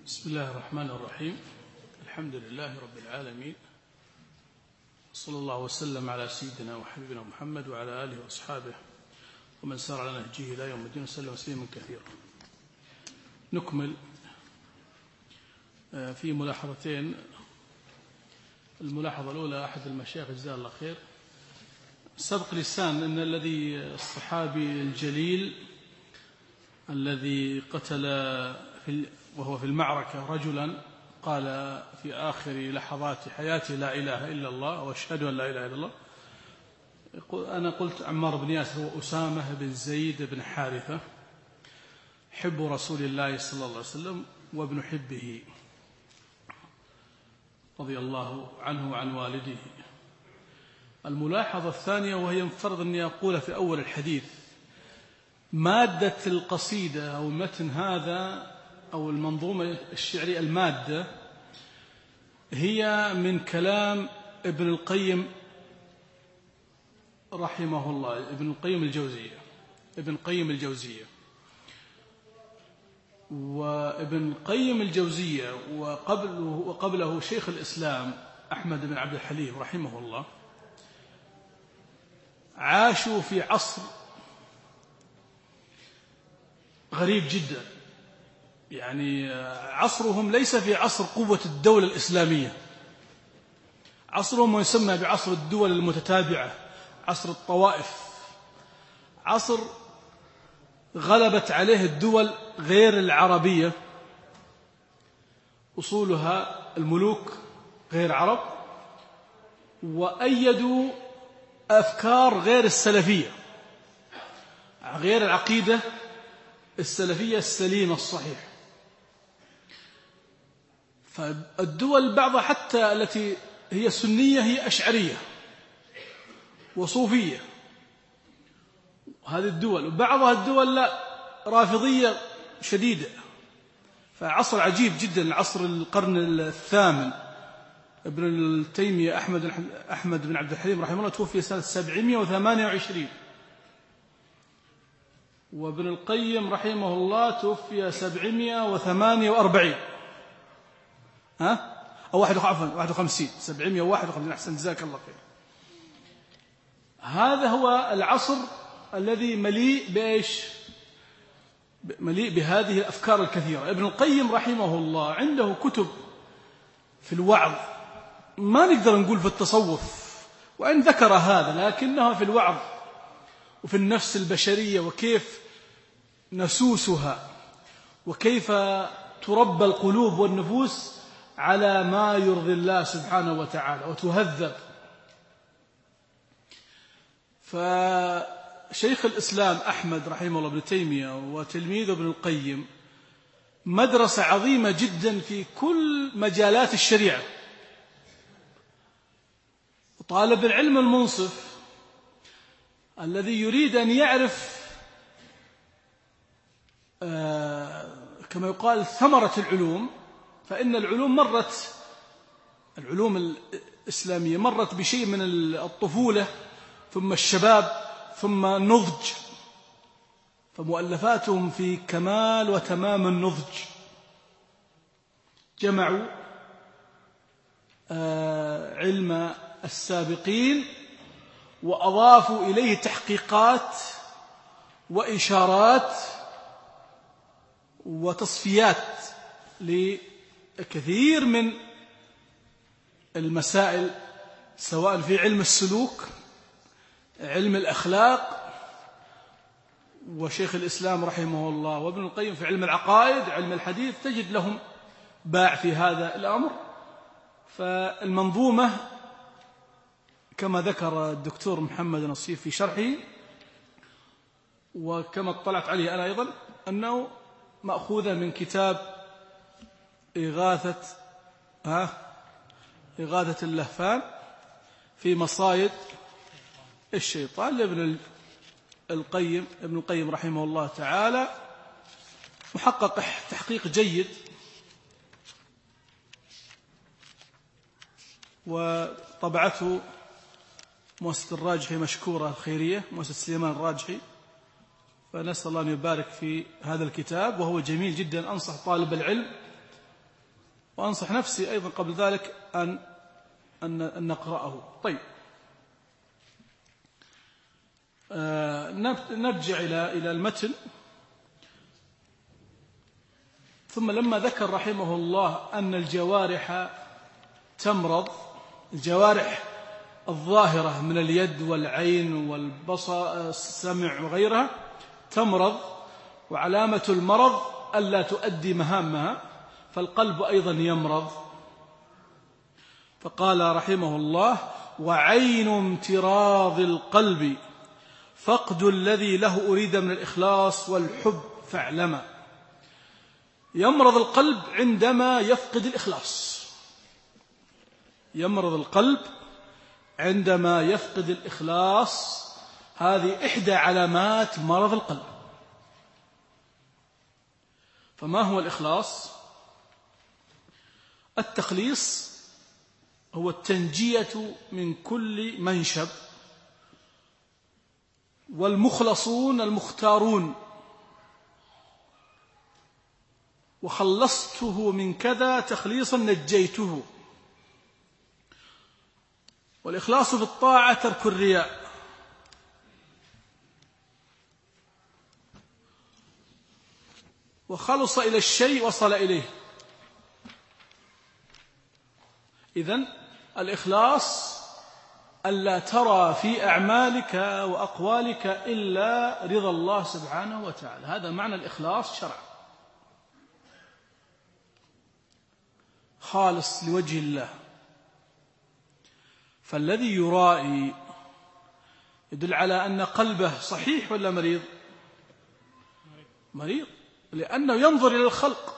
بسم الله الرحمن الرحيم. الحمد لله رب العالمين، صلى الله وسلم على سيدنا وحبيبنا محمد وعلى آله وأصحابه ومن سار على نهجه إلى يوم الدين وسلم تسليما كثيرا. نكمل في ملاحظتين. الملاحظة الأولى، أحد المشايخ جزاه الله خير سبق لسان أن الصحابي الجليل الذي قتل وهو في المعركة رجلا قال في آخر لحظات حياته لا إله إلا الله وأشهد أن لا إله إلا الله. أنا قلت عمار بن ياسر وأسامة بن زيد بن حارثة حب رسول الله صلى الله عليه وسلم وابن حبه رضي الله عنه وعن والده. الملاحظة الثانية، وهي ينفرض أني أقول في أول الحديث، مادة القصيدة أو متن هذا أو المنظومة الشعرية، المادة هي من كلام ابن القيم رحمه الله، ابن القيم الجوزية. وابن القيم الجوزية وقبله شيخ الإسلام أحمد بن عبد الحليم رحمه الله عاشوا في عصر غريب جدا. يعني عصرهم ليس في عصر قوة الدولة الإسلامية، عصرهم يسمى بعصر الدول المتتابعة، عصر الطوائف، عصر غلبت عليه الدول غير العربية، أصولها الملوك غير عرب، وأيدوا أفكار غير السلفية، غير العقيدة السلفية السليمة الصحيحة. فالدول بعضها حتى التي هي سنية هي أشعرية وصوفية، هذه الدول، وبعضها الدول لا، رافضية شديدة. فعصر عجيب جدا، عصر القرن الثامن. ابن تيمية أحمد بن عبد الحليم رحمه الله توفي سنة 728، وابن القيم رحمه الله توفي 748 أو 51 751. أحسن، جزاك الله خير. هذا هو العصر الذي مليء بإيش؟ مليء بهذه الأفكار الكثيرة. ابن القيم رحمه الله عنده كتب في الوعظ، ما نقدر نقول في التصوف وإن ذكر هذا، لكنها في الوعظ وفي النفس البشرية، وكيف نسوسها، وكيف تربى القلوب والنفوس على ما يرضي الله سبحانه وتعالى وتهذب. فشيخ الإسلام أحمد رحمه الله ابن تيمية وتلميذه ابن القيم مدرسة عظيمة جدا في كل مجالات الشريعة. طالب العلم المنصف الذي يريد أن يعرف كما يقال ثمرة العلوم، فإن العلوم العلوم الإسلامية مرت بشيء من الطفولة ثم الشباب ثم النضج، فمؤلفاتهم في كمال وتمام النضج. جمعوا علم السابقين وأضافوا إليه تحقيقات وإشارات وتصفيات لكثير من المسائل، سواء في علم السلوك، علم الأخلاق، وشيخ الإسلام رحمه الله وابن القيم في علم العقائد، علم الحديث، تجد لهم باع في هذا الأمر. فالمنظومة كما ذكر الدكتور محمد نصيف في شرحه، وكما اطلعت عليه أنا أيضا، أنه مأخوذة من كتاب إغاثة اللهفان في مصايد الشيطان لابن القيم رحمه الله تعالى، محقق تحقيق جيد، وطبعته مؤسسة الراجحي مشكورة الخيرية، مؤسسة سليمان الراجحي. فنسأل الله أن يبارك في هذا الكتاب، وهو جميل جدا. أنصح طالب العلم وأنصح نفسي أيضا قبل ذلك أن نقرأه. طيب، نرجع إلى المتن. ثم لما ذكر رحمه الله أن الجوارح تمرض، الجوارح الظاهرة من اليد والعين والبصر السمع وغيرها تمرض، وعلامة المرض ألا تؤدي مهامها، فالقلب أيضا يمرض. فقال رحمه الله: وعين امتراض القلب فقد الذي له أريد من الإخلاص والحب فاعلم. يمرض القلب عندما يفقد الإخلاص، يمرض القلب عندما يفقد الإخلاص، هذه إحدى علامات مرض القلب. فما هو الإخلاص؟ التخليص هو التنجية من كل منشب، والمخلصون المختارون، وخلصته من كذا تخليصا نجيته. والإخلاص في الطاعة ترك الرياء، وخلص إلى الشيء وصل إليه. إذن الإخلاص ألا ترى في أعمالك وأقوالك إلا رضا الله سبحانه وتعالى، هذا معنى الإخلاص شرعا، خالص لوجه الله. فالذي يرائي يدل على أن قلبه صحيح ولا مريض؟ مريض، لأنه ينظر إلى الخلق.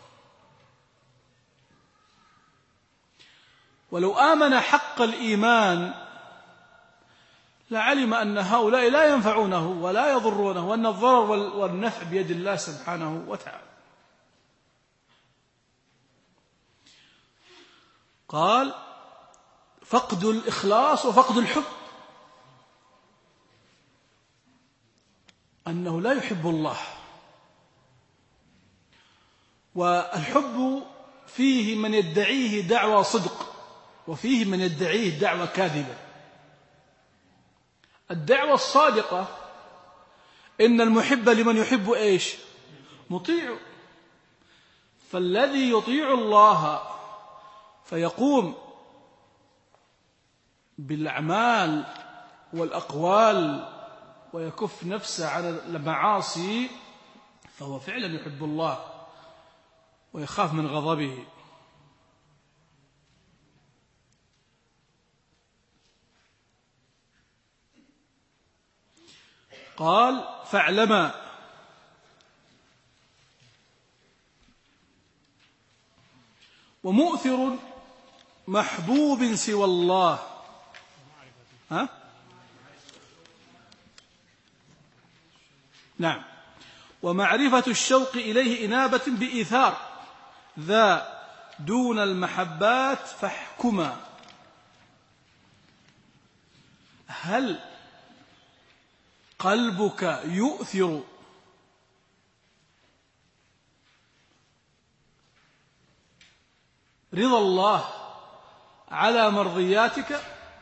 ولو آمن حق الإيمان لعلم أن هؤلاء لا ينفعونه ولا يضرونه، وأن الضرر والنفع بيد الله سبحانه وتعالى. قال: فقد الإخلاص وفقد الحب، أنه لا يحب الله. والحب فيه من يدعيه دعوى صدق، وفيه من يدعيه دعوى كاذبة. الدعوى الصادقة إن المحب لمن يحب إيش؟ مطيع. فالذي يطيع الله فيقوم بالأعمال والأقوال ويكف نفسه عن المعاصي، فهو فعلا يحب الله ويخاف من غضبه. قال: فاعلما ومؤثر محبوب سوى الله. نعم. ومعرفة الشوق إليه إنابة بإيثار ذا دون المحبات فاحكما. هل قلبك يؤثر رضا الله على مرضياتك،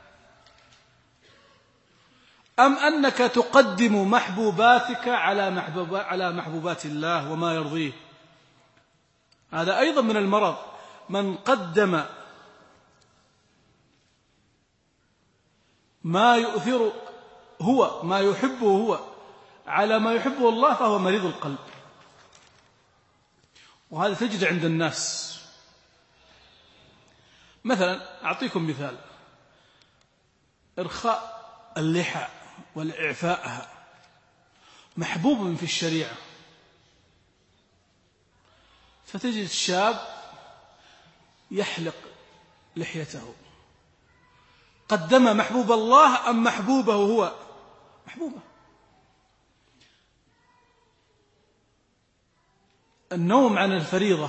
أم أنك تقدم محبوباتك على محبوبات الله وما يرضيه؟ هذا أيضا من المرض. من قدم ما يؤثر هو، ما يحبه هو، على ما يحبه الله، فهو مريض القلب. وهذا تجد عند الناس. مثلا أعطيكم مثال: إرخاء اللحى والإعفاءها محبوب في الشريعة، فتجد الشاب يحلق لحيته، قدم محبوب الله أم محبوبه هو؟ محبوبه. النوم عن الفريضة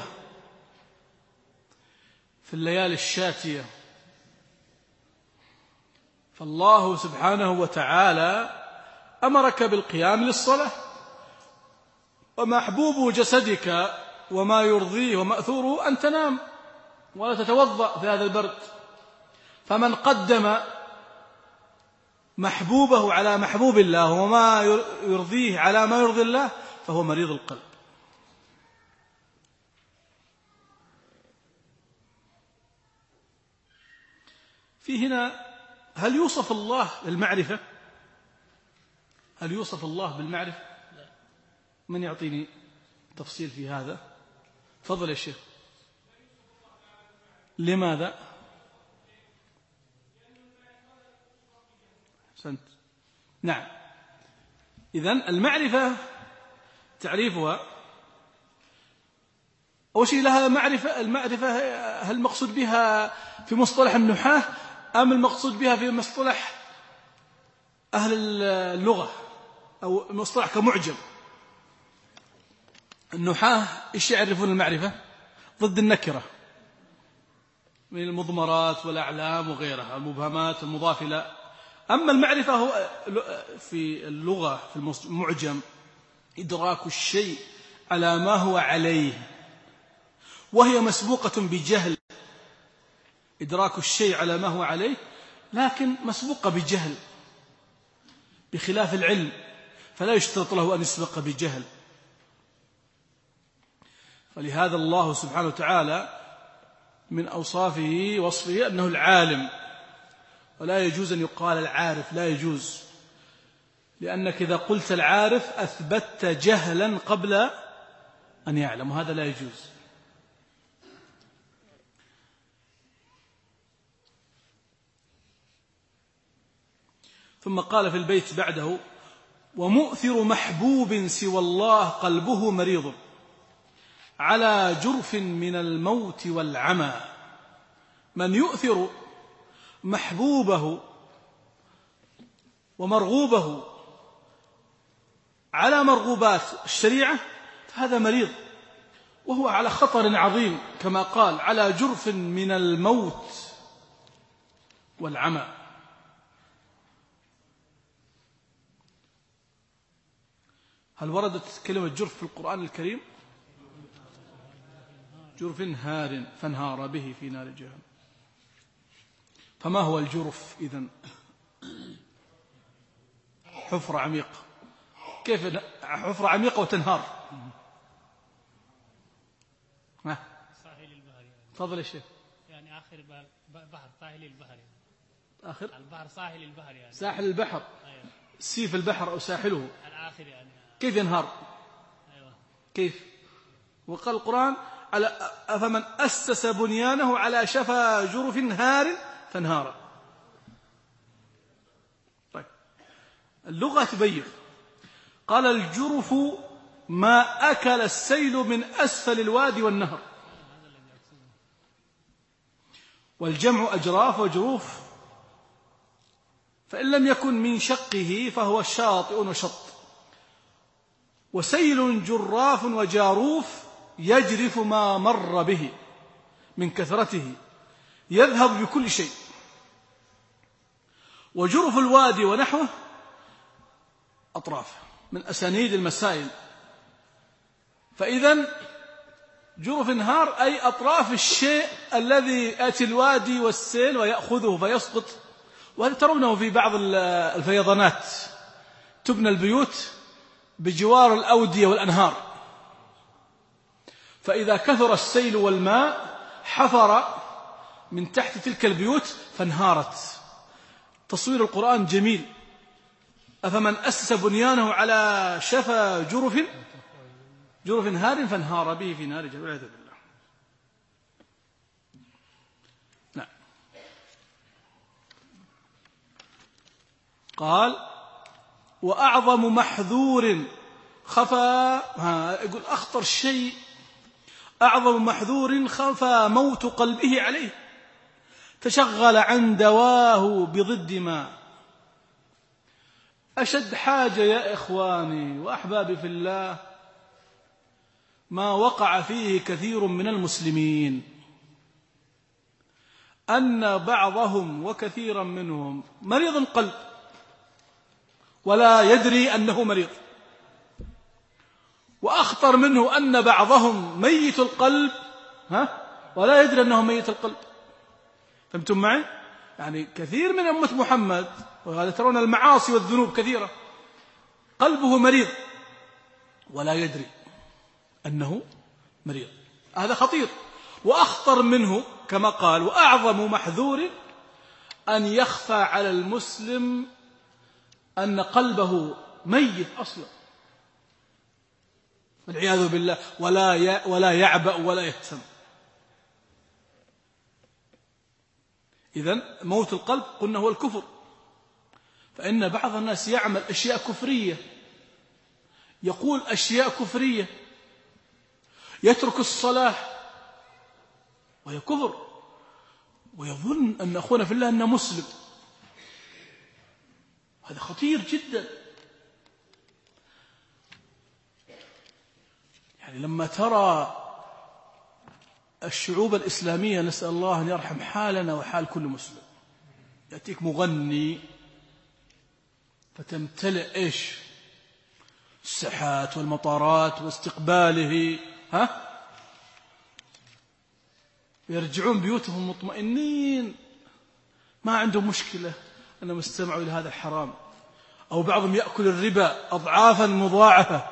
في الليالي الشاتية، فالله سبحانه وتعالى أمرك بالقيام للصلاة، ومحبوب جسدك وما يرضيه ومأثوره أن تنام. ولا تتوضأ في هذا البرد. فمن قدم محبوبه على محبوب الله وما يرضيه على ما يرضي الله فهو مريض القلب. في هنا هل يوصف الله بالمعرفة؟ هل يوصف الله بالمعرفة؟ من يعطيني تفصيل في هذا؟ تفضل يا شيخ. لماذا؟ أحسنت. نعم. إذن المعرفة تعريفها أول شيء لها معرفة. المعرفة هل المقصود بها في مصطلح النحاة أم المقصود بها في مصطلح أهل اللغة أو مصطلح كمعجم؟ النحاة إيش يعرفون المعرفة؟ ضد النكرة من المضمرات والأعلام وغيرها، المبهمات المضاف إلى. أما المعرفة هو في اللغة في المعجم إدراك الشيء على ما هو عليه، وهي مسبوقة بجهل. إدراك الشيء على ما هو عليه لكن مسبوقة بجهل، بخلاف العلم فلا يشترط له أن يسبق بجهل. فلهذا الله سبحانه وتعالى من أوصافه وصفه أنه العالم، ولا يجوز أن يقال العارف، لا يجوز، لأنك إذا قلت العارف أثبتت جهلا قبل أن يعلم، وهذا لا يجوز. ثم قال في البيت بعده: ومؤثر محبوب سوى الله قلبه مريض على جرف من الموت والعمى. من يؤثر محبوبه ومرغوبه على مرغوبات الشريعة فهذا مريض، وهو على خطر عظيم، كما قال: على جرف من الموت والعمى. هل وردت كلمة جرف في القرآن الكريم؟ جرف هار فانهار به في نار جهنم. فما هو الجرف إذن؟ حفرة عميقة. كيف حفرة عميقة وتنهار؟ ساحل البحر. تفضل يا شيخ. يعني آخر بحر ساحل البحر يعني. آخر البحر ساحل البحر يعني. ساحل البحر. أيوة. سيف البحر أو ساحله. الآخر يعني. كيف ينهار؟ أيوة. كيف؟ وقال القرآن: أفمن أسس بنيانه على شفا جرف هار فانهار. طيب، اللغة تبين. قال: الجرف ما أكل السيل من أسفل الوادي والنهر. والجمع أجراف وجروف، فإن لم يكن من شقه فهو شاطئ وشط. وسيل جراف وجاروف يجرف ما مر به من كثرته، يذهب بكل شيء. وجرف الوادي ونحوه أطراف من أسانيد المسائل. فإذن جرف نهار أي أطراف الشيء الذي يأتي الوادي والسيل ويأخذه فيسقط. وهل ترونه في بعض الفيضانات تبنى البيوت بجوار الأودية والأنهار، فإذا كثر السيل والماء حفر من تحت تلك البيوت فانهارت. تصوير القرآن جميل. أفمن أسس بنيانه على شفا جرف هار فانهار به في نار جهنم والعياذ بالله. نعم. قال: وأعظم محذور خفى، يقول أخطر شيء، أعظم محذور خفى موت قلبه عليه، تشغل عن دواه بضد ما. أشد حاجة يا إخواني وأحبابي في الله ما وقع فيه كثير من المسلمين، أن بعضهم وكثيرا منهم مريض القلب ولا يدري أنه مريض. وأخطر منه أن بعضهم ميت القلب ولا يدري أنه ميت القلب. فهمتم معي؟ يعني كثير من أمة محمد، وهذا ترون المعاصي والذنوب كثيرة، قلبه مريض ولا يدري أنه مريض. هذا خطير. وأخطر منه كما قال: وأعظم محذور أن يخفى على المسلم أن قلبه ميت أصلا والعياذ بالله، ولا يعبأ ولا يهتم. إذن موت القلب قلنا هو الكفر. فإن بعض الناس يعمل أشياء كفرية، يقول أشياء كفرية، يترك الصلاة وهي كفر، ويظن أن أخونا في الله أنه مسلم. هذا خطير جدا. يعني لما ترى الشعوب الإسلامية، نسأل الله أن يرحم حالنا وحال كل مسلم، يأتيك مغني فتمتلئ إيش الساحات والمطارات واستقباله، يرجعون بيوتهم مطمئنين، ما عندهم مشكلة أنهم استمعوا إلى هذا الحرام. أو بعضهم يأكل الربا أضعافا مضاعفة،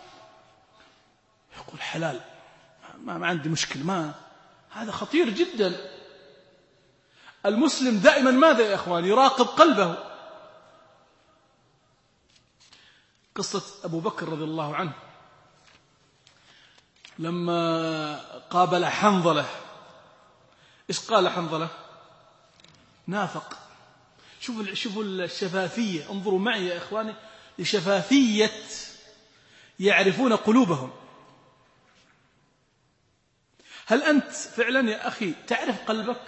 يقول حلال، ما عندي مشكلة، ما هذا خطير جدا. المسلم دائما ماذا يا إخوان؟ يراقب قلبه. قصة أبو بكر رضي الله عنه لما قابل حنظلة، إيش قال حنظلة؟ نافق. شوفوا الشفافية، انظروا معي يا إخواني لشفافية، يعرفون قلوبهم. هل أنت فعلا يا أخي تعرف قلبك؟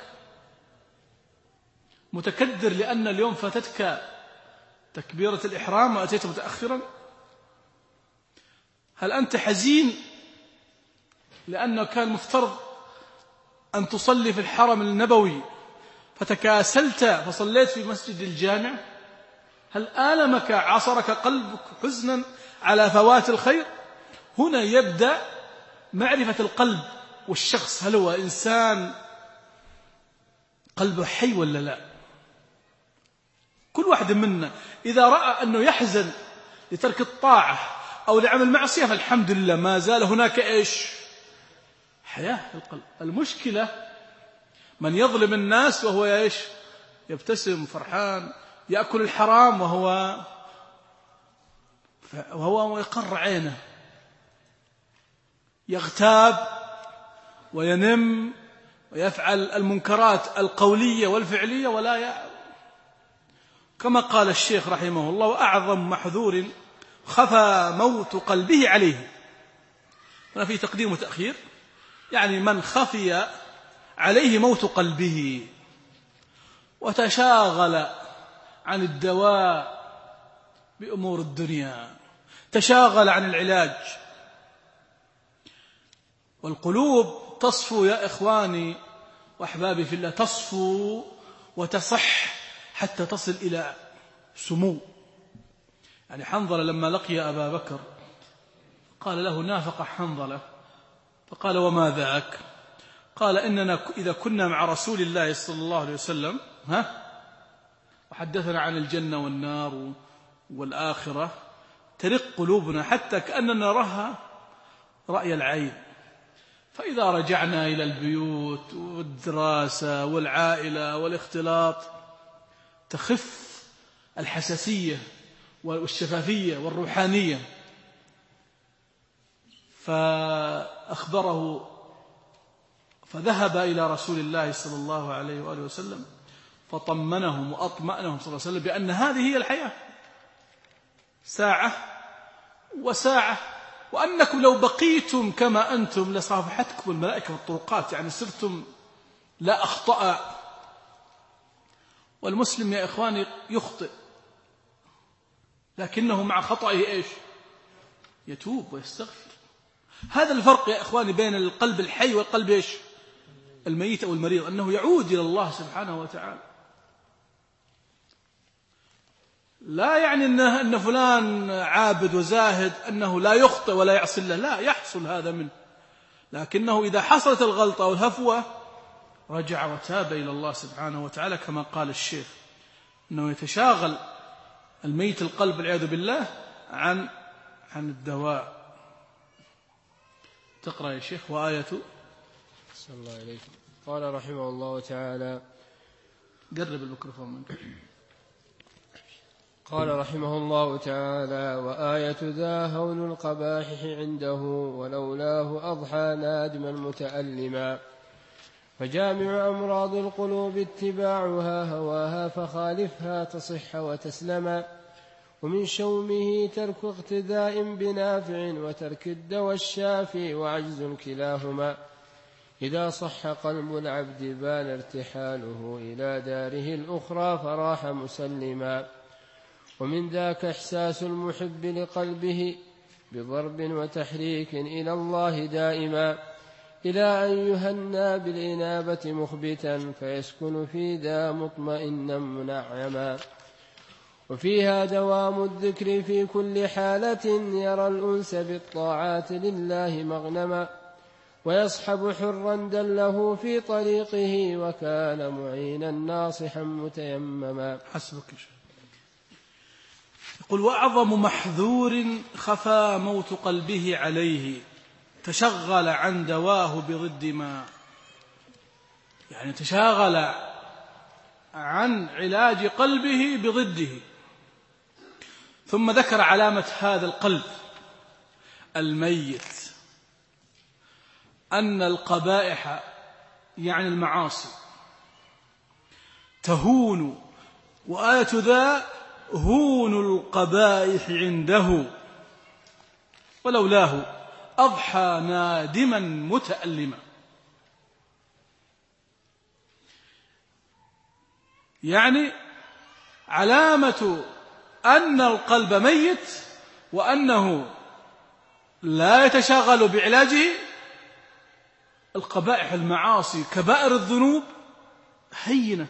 متكدر لأن اليوم فاتتك تكبيرة الإحرام وأتيت متأخرا؟ هل أنت حزين لأنه كان مفترض أن تصلي في الحرم النبوي فتكاسلت فصليت في مسجد الجامع؟ هل آلمك عصرك قلبك حزنا على فوات الخير؟ هنا يبدأ معرفة القلب والشخص، هل هو إنسان قلبه حي ولا لا؟ كل واحد منا إذا رأى أنه يحزن لترك الطاعة أو لعمل معصية فالحمد لله، ما زال هناك إيش؟ حياة في القلب. المشكلة من يظلم الناس وهو إيش؟ يبتسم فرحان، يأكل الحرام وهو يقر عينه، يغتاب وينم ويفعل المنكرات القولية والفعلية ولا يعلم. كما قال الشيخ رحمه الله: وأعظم محذور خفى موت قلبه عليه. هنا في تقديم وتأخير، يعني من خفي عليه موت قلبه وتشاغل عن الدواء بأمور الدنيا، تشاغل عن العلاج. والقلوب تصفو يا إخواني وأحبابي في الله، تصفو وتصح حتى تصل إلى سمو. يعني حنظلة لما لقي أبا بكر قال له: نافق حنظلة. فقال: وما ذاك؟ قال: إننا إذا كنا مع رسول الله صلى الله عليه وسلم وحدثنا عن الجنة والنار والآخرة ترق قلوبنا حتى كأننا نراها رأي العين، فإذا رجعنا إلى البيوت والدراسة والعائلة والاختلاط تخف الحساسية والشفافية والروحانية. فأخبره، فذهب إلى رسول الله صلى الله عليه وآله وسلم فطمنهم وأطمأنهم صلى الله عليه وسلم بأن هذه هي الحياة، ساعة وساعة، وأنكم لو بقيتم كما أنتم لصافحتكم الملائكة والطرقات، يعني صرتم لا أخطأ. والمسلم يا إخواني يخطئ، لكنه مع خطئه إيش؟ يتوب ويستغفر. هذا الفرق يا إخواني بين القلب الحي والقلب إيش؟ الميت أو المريض، أنه يعود إلى الله سبحانه وتعالى. لا يعني أن فلان عابد وزاهد أنه لا يخطئ ولا يعصي الله، لا، يحصل هذا منه، لكنه إذا حصلت الغلطة أو الهفوة رجع وتاب إلى الله سبحانه وتعالى، كما قال الشيخ أنه يتشاغل الميت القلب والعياذ بالله عن الدواء. تقرأ يا شيخ. وآية صلى الله عليه. قال رحمه الله تعالى، قرب الميكروفون منك. قال رحمه الله تعالى: وآية ذا هون القبائح عنده، ولولاه أضحى نادما متألما. فجامع أمراض القلوب اتباعها هواها، فخالفها تصح وتسلما. ومن شومه ترك اقتداء بنافع، وترك الدوى الشافي وعجز كلاهما. إذا صح قلب العبد بان ارتحاله، إلى داره الأخرى فراح مسلما. ومن ذاك إحساس المحب لقلبه بضرب وتحريك إلى الله دائما، إلى أن يهنى بالإنابة مخبتا، فيسكن في ذا مطمئنا منعما. وفيها دوام الذكر في كل حالة، يرى الأنس بالطاعات لله مغنما. ويصحب حرا دله في طريقه، وكان معينا ناصحا متيمما. حسبك. يقول: وأعظم محذور خفى موت قلبه عليه، تشغل عن دواه بضد ما. يعني تشاغل عن علاج قلبه بضده. ثم ذكر علامة هذا القلب الميت أن القبائح يعني المعاصي تهون، وآية ذا هون القبائح عنده، ولولاه أضحى نادما متألما. يعني علامة أن القلب ميت وأنه لا يتشاغل بعلاجه القبائح، المعاصي، كبائر الذنوب هينة،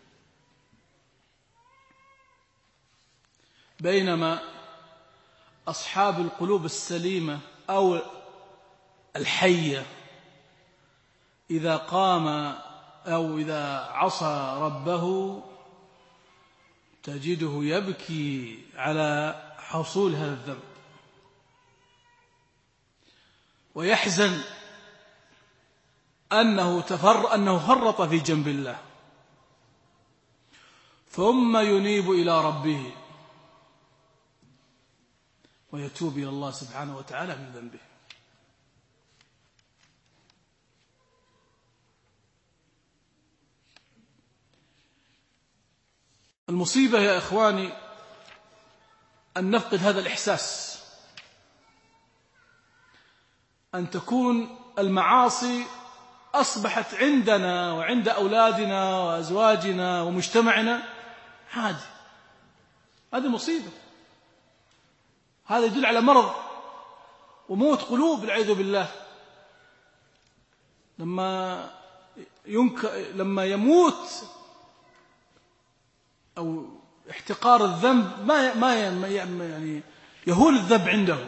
بينما أصحاب القلوب السليمة أو الحية إذا قام أو إذا عصى ربه تجده يبكي على حصول هذا الذنب، ويحزن أنه فرط في جنب الله، ثم ينيب إلى ربه ويتوب إلى الله سبحانه وتعالى من ذنبه. المصيبة يا إخواني أن نفقد هذا الإحساس، أن تكون المعاصي أصبحت عندنا وعند أولادنا وأزواجنا ومجتمعنا عادي. هذه مصيبة، هذا يدل على مرض وموت قلوب والعياذ بالله. لما يموت أو احتقار الذنب يعني يهول الذنب عنده،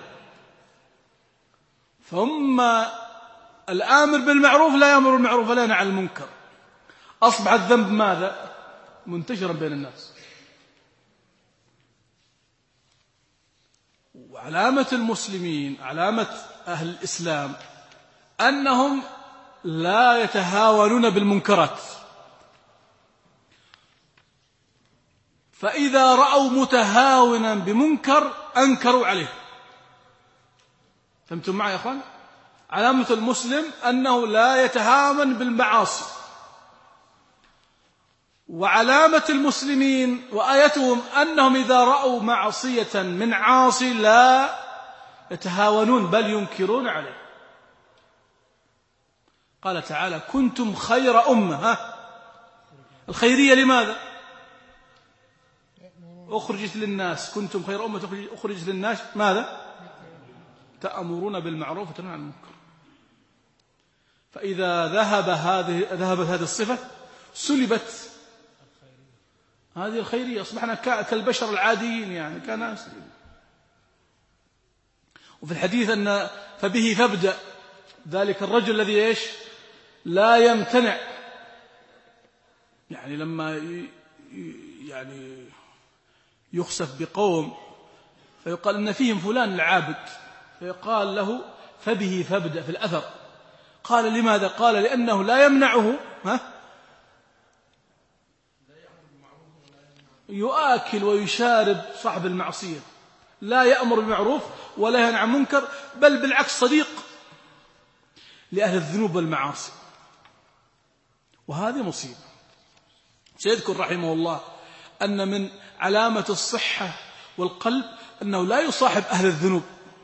ثم الآمر بالمعروف لا يأمر بالمعروف ولا ينهى عن المنكر، أصبح الذنب ماذا؟ منتشرا بين الناس. وعلامة المسلمين، علامة أهل الإسلام، أنهم لا يتهاونون بالمنكرات، فإذا رأوا متهاونا بمنكر أنكروا عليه. فهمتم معي يا أخوان؟ علامة المسلم أنه لا يتهاون بالمعاصي، وعلامة المسلمين وآيتهم أنهم إذا رأوا معصية من عاصي لا يتهاونون بل ينكرون عليه. قال تعالى: كنتم خير أمة. الخيرية لماذا؟ أخرجت للناس. كنتم خير أمة أخرجت للناس ماذا؟ تأمرون بالمعروف وتنهون عن المنكر. فإذا ذهبت هذه الصفة سلبت هذه الخيرية، أصبحنا كالبشر العاديين، يعني كناس. وفي الحديث أن فبه فابدأ ذلك الرجل الذي إيش لا يمتنع، يعني لما يعني يخسف بقوم فيقال إن فيهم فلان العابد، فيقال له فبه فابدأ في الأثر. قال لماذا؟ قال لأنه لا يمنعه يؤكل ويشارب صاحب المعصية، لا يأمر بالمعروف ولا ينهى عن منكر، بل بالعكس صديق لأهل الذنوب والمعاصي، وهذه مصيبة. سيذكر رحمه الله أن من علامة الصحة والقلب أنه لا يصاحب أهل الذنوب،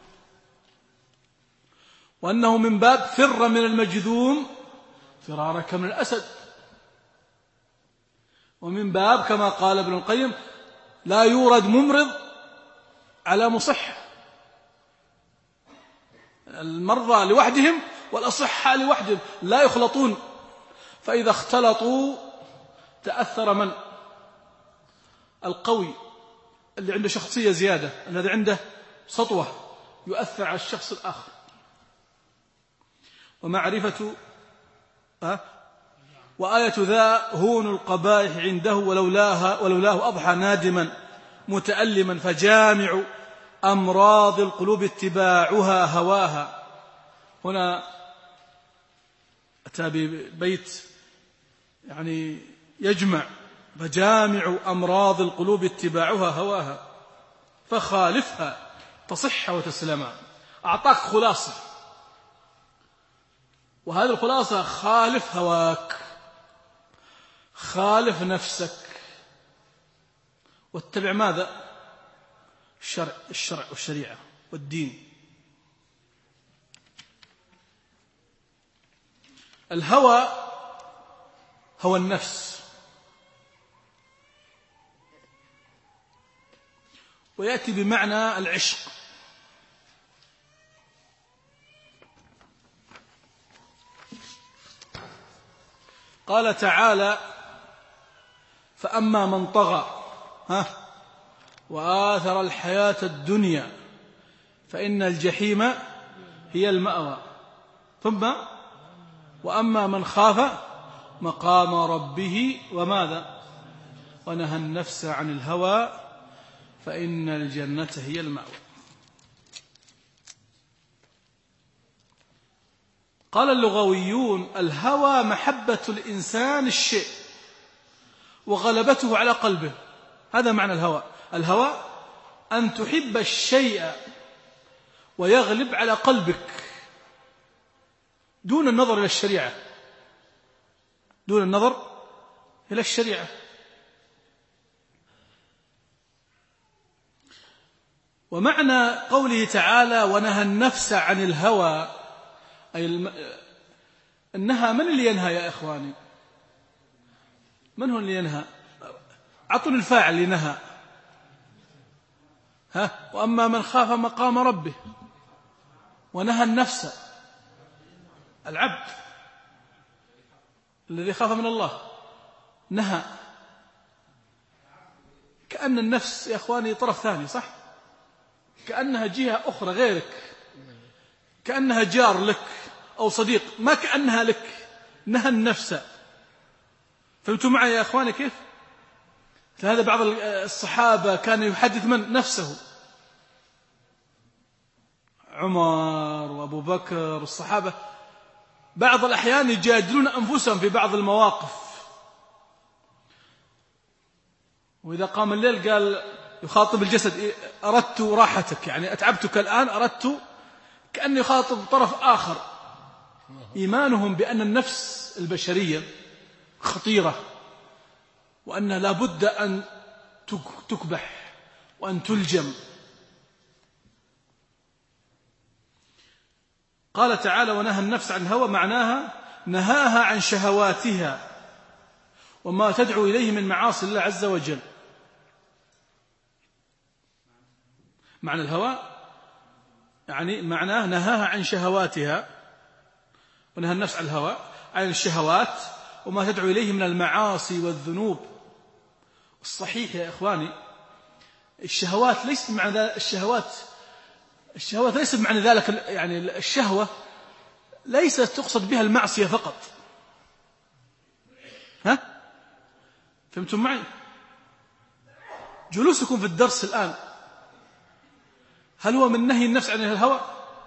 وأنه من باب فر من المجذوم فرارك من الأسد، ومن باب كما قال ابن القيم لا يورد ممرض على مصح، المرضى لوحدهم والأصحاء لوحدهم لا يخلطون، فإذا اختلطوا تأثر من القوي اللي عنده شخصية زيادة، الذي عنده سطوة يؤثر على الشخص الآخر. ومعرفة وآية ذا هون القبائح عنده ولولاه أضحى نادما متألما، فجامع أمراض القلوب اتباعها هواها. هنا أتى ببيت يعني يجمع، فجامع أمراض القلوب اتباعها هواها فخالفها تصح وتسلما. أعطاك خلاصة، وهذه الخلاصة خالف هواك، خالف نفسك، واتبع ماذا؟ الشرع والشريعة والدين. الهوى هو النفس، ويأتي بمعنى العشق. قال تعالى فأما من طغى وآثر الحياة الدنيا فإن الجحيم هي المأوى، ثم وأما من خاف مقام ربه وماذا ونهى النفس عن الهوى فإن الجنة هي المأوى. قال اللغويون الهوى محبة الإنسان الشيء وغلبته على قلبه، هذا معنى الهوى. الهوى أن تحب الشيء ويغلب على قلبك دون النظر إلى الشريعة، دون النظر إلى الشريعة. ومعنى قوله تعالى ونهى النفس عن الهوى أي النهى. من اللي ينهى يا إخواني؟ من هو اللي ينهى؟ عطوا الفاعل اللي نهى. وأما من خاف مقام ربه ونهى النفس، العبد الذي خاف من الله نهى. كأن النفس يا إخواني طرف ثاني، صح؟ كأنها جهة أخرى غيرك، كأنها جار لك أو صديق، ما كأنها لك. نهى النفس. فهمتوا معي يا إخواني كيف؟ فهذا بعض الصحابة كان يحدث من نفسه، عمر وأبو بكر الصحابة بعض الأحيان يجادلون أنفسهم في بعض المواقف، وإذا قام الليل قال يخاطب الجسد أردت راحتك، يعني أتعبتك الآن، أردت، كأنه يخاطب طرف آخر. إيمانهم بأن النفس البشرية خطيرة، وأن لا بد أن تكبح وأن تلجم. قال تعالى ونهى النفس عن الهوى، معناها نهاها عن شهواتها وما تدعو إليه من معاصي الله عز وجل. معنى الهوى يعني معناه نهاها عن شهواتها، ونهى النفس عن الهوى عن الشهوات وما تدعو إليه من المعاصي والذنوب. الصحيح يا إخواني الشهوات ليست معنى الشهوات ليست معنى ذلك، يعني الشهوة ليست تقصد بها المعصية فقط. ها؟ فهمتم معي؟ جلوسكم في الدرس الآن هل هو من نهي النفس عن الهوى؟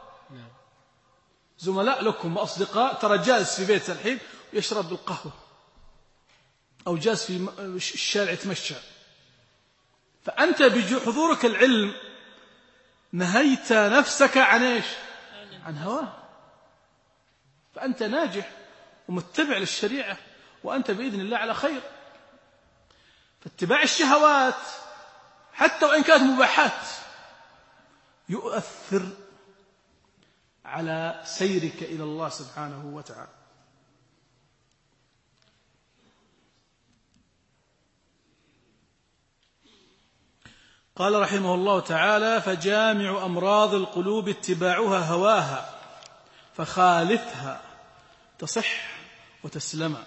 زملاء لكم وأصدقاء ترى جالس في بيت الحين ويشرب القهوة أو جالس في الشارع يتمشى، فأنت بحضورك العلم نهيت نفسك عن إيش؟ عن هواه. فأنت ناجح ومتبع للشريعة وأنت بإذن الله على خير. فاتباع الشهوات حتى وإن كانت مباحات يؤثر على سيرك إلى الله سبحانه وتعالى. قال رحمه الله تعالى: فجامع أمراض القلوب اتباعها هواها فخالفها تصح وتسلم.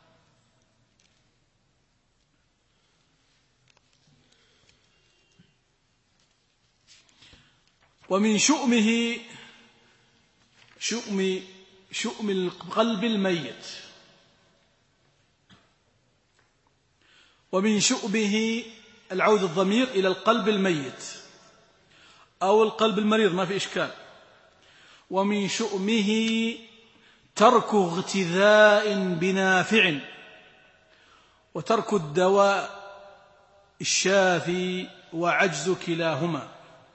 ومن شؤمه شؤم القلب الميت، ومن شؤمه العود الضمير إلى القلب الميت أو القلب المريض ما في إشكال. ومن شؤمه ترك اغتذاء بنافع وترك الدواء الشافي وعجز كلاهما.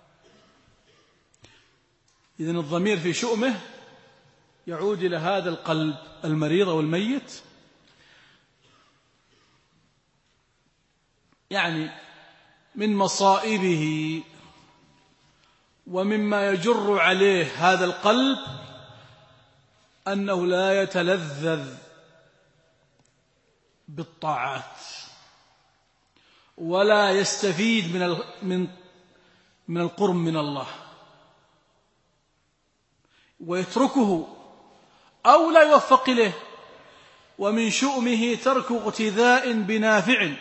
إذن الضمير في شؤمه يعود إلى هذا القلب المريض أو الميت، يعني من مصائبه ومما يجر عليه هذا القلب أنه لا يتلذذ بالطاعات ولا يستفيد من القرب من الله، ويتركه أو لا يوفق إليه. ومن شؤمه ترك اغتذاء بنافع،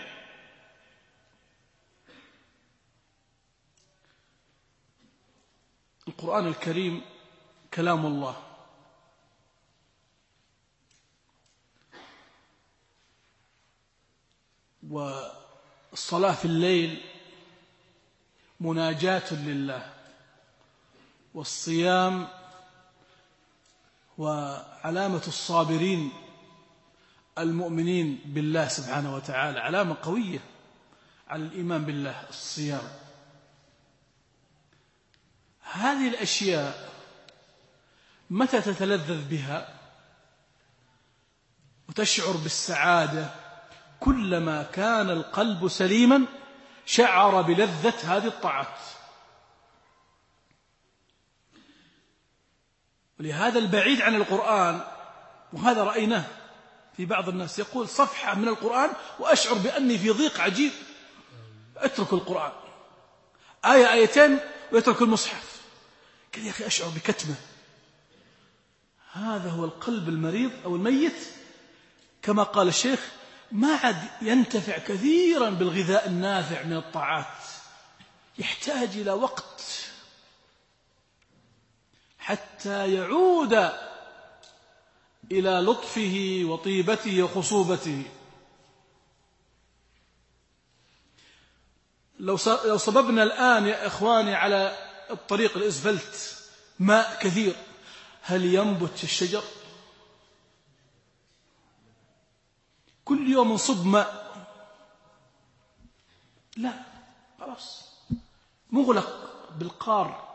القرآن الكريم كلام الله، والصلاة في الليل مناجاة لله، والصيام وعلامة الصابرين المؤمنين بالله سبحانه وتعالى، علامة قوية على الإيمان بالله الصيام. هذه الأشياء متى تتلذذ بها وتشعر بالسعادة؟ كلما كان القلب سليما شعر بلذة هذه الطاعات. ولهذا البعيد عن القرآن، وهذا رأيناه في بعض الناس، يقول صفحة من القرآن وأشعر بأني في ضيق عجيب، أترك القرآن، آية آيتين ويترك المصحف كذا، يا أخي أشعر بكتمة. هذا هو القلب المريض أو الميت، كما قال الشيخ ما عاد ينتفع كثيرا بالغذاء النافع من الطاعات، يحتاج إلى وقت حتى يعود إلى لطفه وطيبته وخصوبته. لو صببنا الآن يا إخواني على الطريق الإسفلت ماء كثير، هل ينبت الشجر؟ كل يوم نصب ماء، لا، خلاص مغلق بالقار.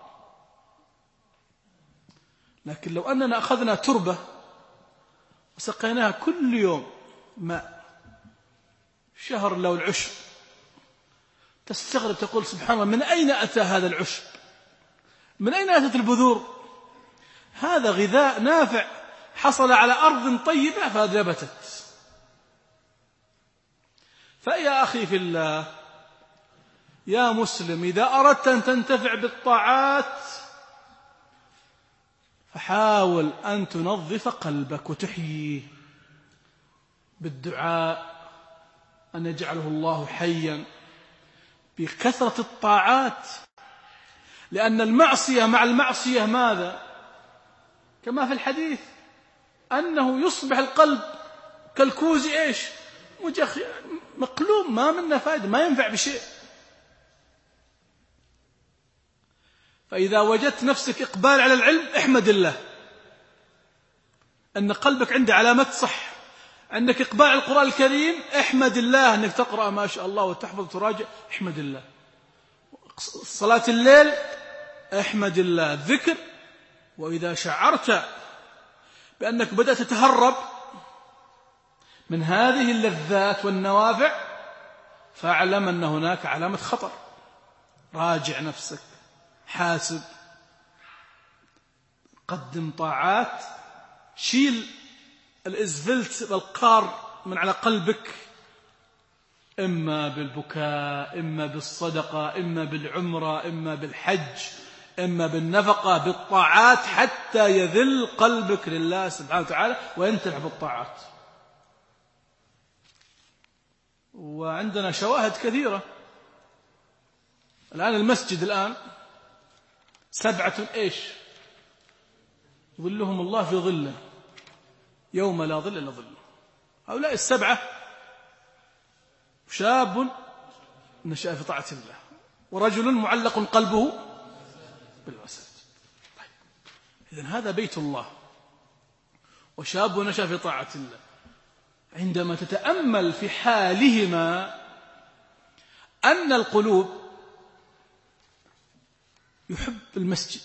لكن لو أننا أخذنا تربة وسقيناها كل يوم ماء شهر لو العشب، تستغرب تقول سبحان الله، من أين أتى هذا العشب؟ من أين أتت البذور؟ هذا غذاء نافع حصل على أرض طيبة فنبتت. فيا أخي في الله، يا مسلم، إذا أردت أن تنتفع بالطاعات فحاول أن تنظف قلبك وتحييه بالدعاء أن يجعله الله حيا بكثرة الطاعات. لأن المعصية مع المعصية ماذا؟ كما في الحديث أنه يصبح القلب كالكوز إيش مقلوب، ما منه فائدة، ما ينفع بشيء. فإذا وجدت نفسك إقبال على العلم احمد الله أن قلبك عنده علامة صح. عندك إقبال على القرآن الكريم احمد الله أنك تقرأ ما شاء الله وتحفظ وتراجع، احمد الله. صلاة الليل احمد الله. الذكر. وإذا شعرت بأنك بدأت تتهرب من هذه اللذات والنوافع فاعلم أن هناك علامة خطر. راجع نفسك، حاسب، قدم طاعات، شيل الإزفلت والقار من على قلبك، إما بالبكاء، إما بالصدقة، إما بالعمرة، إما بالحج، إما بالنفقة، بالطاعات، حتى يذل قلبك لله سبحانه وتعالى وينتفع بالطاعات. وعندنا شواهد كثيرة. الآن المسجد الآن 7 إيش ظلهم الله في ظله يوم لا ظل إلا ظله. هؤلاء 7 شاب نشأ في طاعة الله، ورجل معلق قلبه بالمساجد. طيب. إذن هذا بيت الله، وشاب نشأ في طاعة الله. عندما تتأمل في حالهما أن القلوب يحب المسجد،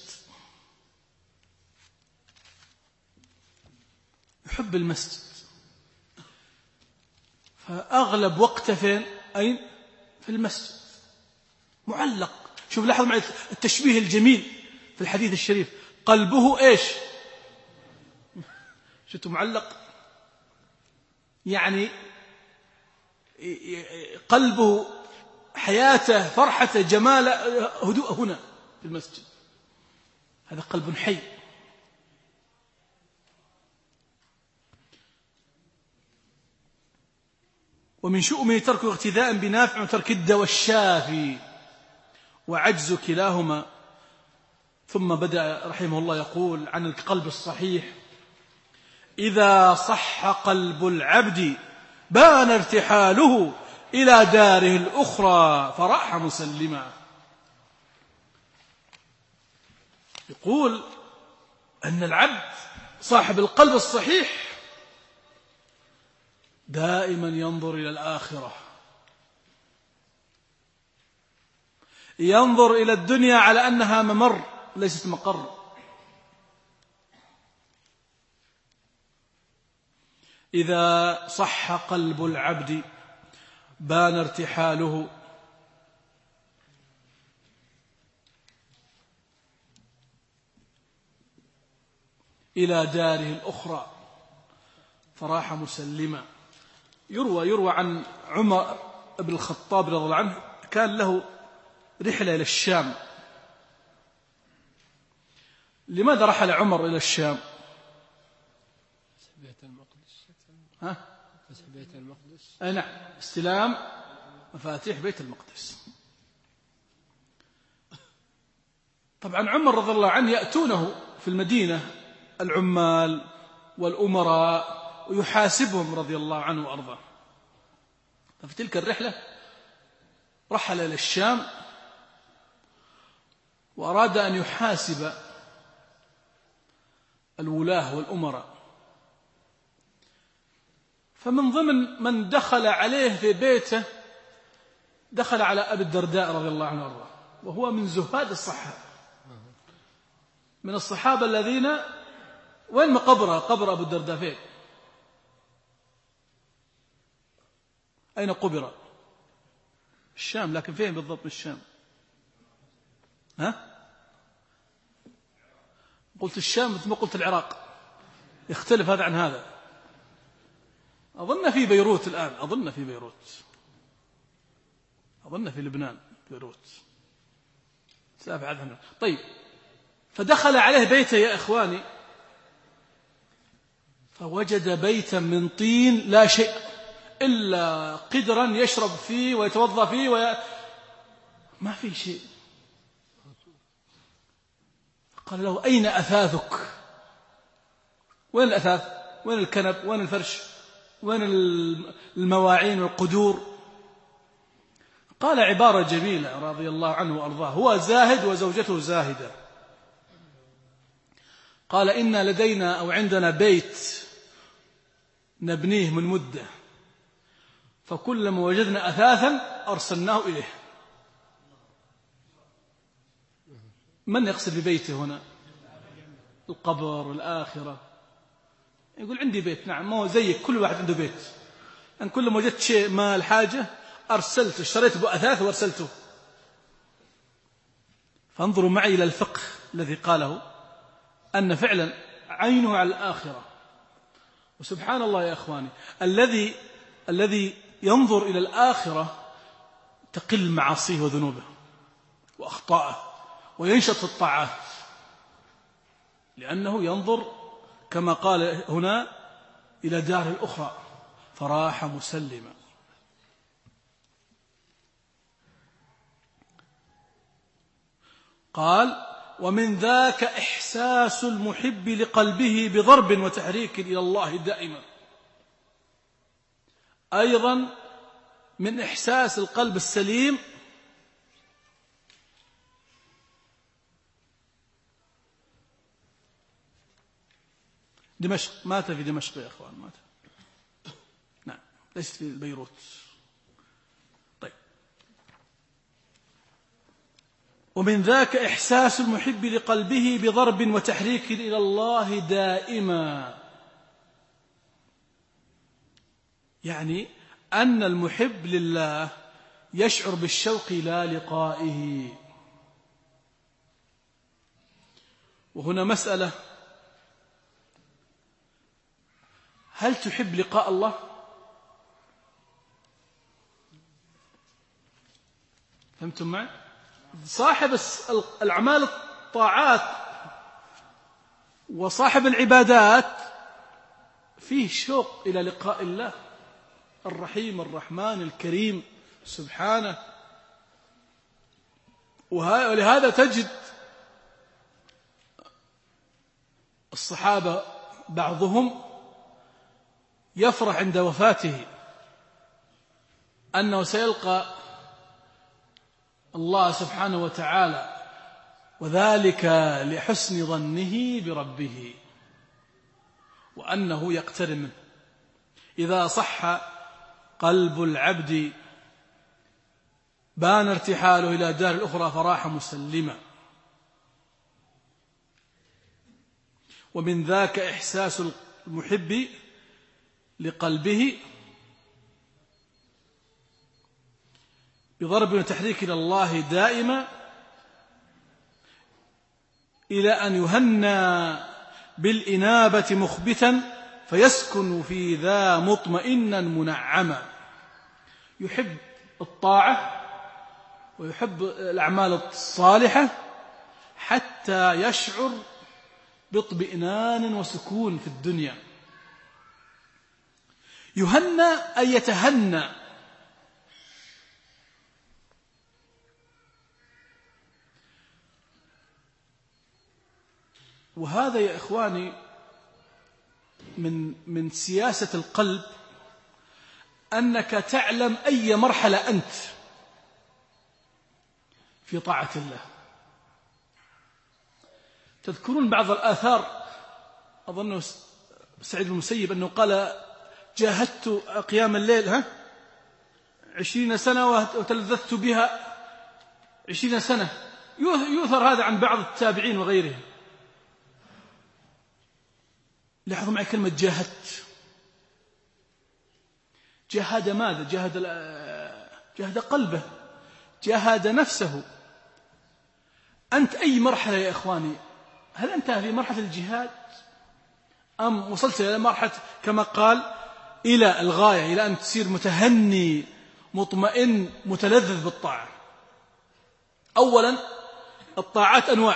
يحب المسجد، فأغلب وقته فين؟ أين؟ في المسجد، معلق. شوف لاحظ معي التشبيه الجميل في الحديث الشريف. قلبه إيش؟ شفتوا معلق؟ يعني قلبه، حياته، فرحته، جماله، هدوء هنا في المسجد. هذا قلب حي. ومن شؤمه ترك اقتداء بنافع وترك الدواء الشافي وعجز كلاهما. ثم بدأ رحمه الله يقول عن القلب الصحيح: إذا صح قلب العبد بان ارتحاله إلى داره الأخرى فراح مسلما. يقول أن العبد صاحب القلب الصحيح دائما ينظر إلى الآخرة، ينظر إلى الدنيا على أنها ممر ليست مقر. إذا صح قلب العبد بان ارتحاله إلى داره الأخرى فراح مسلما. يروى عن عمر بن الخطاب رضي الله عنه كان له رحلة إلى الشام. لماذا رحل عمر إلى الشام؟ بيت المقدس. ها؟ بيت المقدس. أي نعم، استلام مفاتيح بيت المقدس. طبعا عمر رضي الله عنه يأتونه في المدينة العمال والأمراء ويحاسبهم رضي الله عنه وأرضاه. ففي تلك الرحلة رحل إلى الشام وأراد أن يحاسب الولاة والأمراء. فمن ضمن من دخل عليه في بيته دخل على أبي الدرداء رضي الله عنه وأرضاه، وهو من زهاد الصحابة، من الصحابة الذين وين مقبره؟ قبر أبو الدرداء فين؟ أين قبر؟ الشام، لكن فين بالضبط الشام؟ ها؟ قلت الشام مثل ما قلت العراق، يختلف هذا عن هذا. أظن في بيروت الآن، أظن في بيروت، أظن في لبنان بيروت. سأبعد عنه. طيب، فدخل عليه بيته يا إخواني، فوجد بيتا من طين لا شيء إلا قدرا يشرب فيه ويتوضأ فيه ما في شيء. قال له: أين أثاثك؟ وين الأثاث؟ وين الكنب، وين الفرش، وين المواعين والقدور. قال عبارة جميلة رضي الله عنه وأرضاه، هو زاهد وزوجته زاهدة. قال: إن لدينا أو عندنا بيت نبنيه من مدة، فكلما وجدنا أثاثا أرسلناه إليه. من يقصد ببيته هنا؟ القبر، الآخرة. يقول عندي بيت. نعم، ما هو زيك، كل واحد عنده بيت. أن كل ما وجدت شيء ما الحاجة أرسلته، اشتريت بأثاث وأرسلته. فانظروا معي إلى الفقه الذي قاله، أن فعلا عينه على الآخرة. وسبحان الله يا أخواني، الذي ينظر إلى الآخرة تقل معاصيه وذنوبه وأخطاءه وينشط في الطاعات، لأنه ينظر كما قال هنا إلى دار الأخرى فراح مسلما. قال: ومن ذاك إحساس المحب لقلبه بضرب وتحريك إلى الله دائما. أيضا من إحساس القلب السليم دمشق. مات في دمشق يا أخوان، مات. نعم، ليست في بيروت. طيب. ومن ذاك إحساس المحب لقلبه بضرب وتحريك إلى الله دائما، يعني أن المحب لله يشعر بالشوق إلى لقائه. وهنا مسألة: هل تحب لقاء الله؟ فهمتم معي؟ صاحب الأعمال الطاعات وصاحب العبادات فيه شوق إلى لقاء الله الرحيم الرحمن الكريم سبحانه. ولهذا تجد الصحابة بعضهم يفرح عند وفاته أنه سيلقى الله سبحانه وتعالى، وذلك لحسن ظنه بربه وأنه يقترب منه. إذا صح قلب العبد بان ارتحاله إلى دار الأخرى فراح مسلما. ومن ذاك إحساس المحب لقلبه بضرب وتحريك إلى الله دائما، إلى أن يهنى بالإنابة مخبتا فيسكن في ذا مطمئنا منعما. يحب الطاعة ويحب الأعمال الصالحة حتى يشعر باطمئنان وسكون في الدنيا. يهنى أي يتهنى، وهذا يا إخواني من سياسة القلب، أنك تعلم أي مرحلة أنت في طاعة الله. تذكرون بعض الآثار، أظن سعيد بن المسيب أنه قال: جاهدت قيام الليل 20 سنة وتلذذت بها 20 سنة. يؤثر هذا عن بعض التابعين وغيرهم. لاحظوا معي كلمة جاهدت. جاهد ماذا؟ جاهد قلبه، جاهد نفسه. أنت أي مرحلة يا إخواني؟ هل أنت في مرحلة الجهاد أم وصلت إلى مرحلة كما قال إلى الغاية، إلى أن تصير متهني مطمئن متلذذ بالطاعة؟ أولا الطاعات أنواع،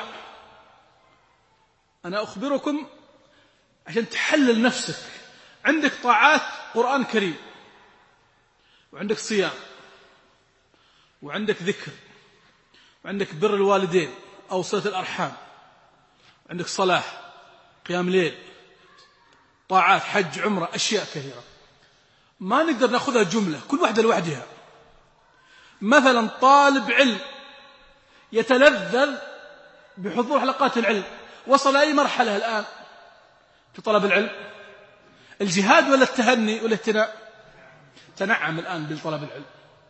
أنا أخبركم عشان تحلل نفسك. عندك طاعات قرآن كريم، وعندك صيام، وعندك ذكر، وعندك بر الوالدين أو صلة الأرحام، عندك صلاة، قيام ليل، طاعات، حج، عمرة، أشياء كثيرة ما نقدر نأخذها جملة كل واحدة لوحدها. مثلا طالب علم يتلذذ بحضور حلقات العلم، وصل أي مرحلة الآن في طلب العلم؟ الجهاد ولا التهني والاهتناء؟ تنعم الآن بطلب العلم،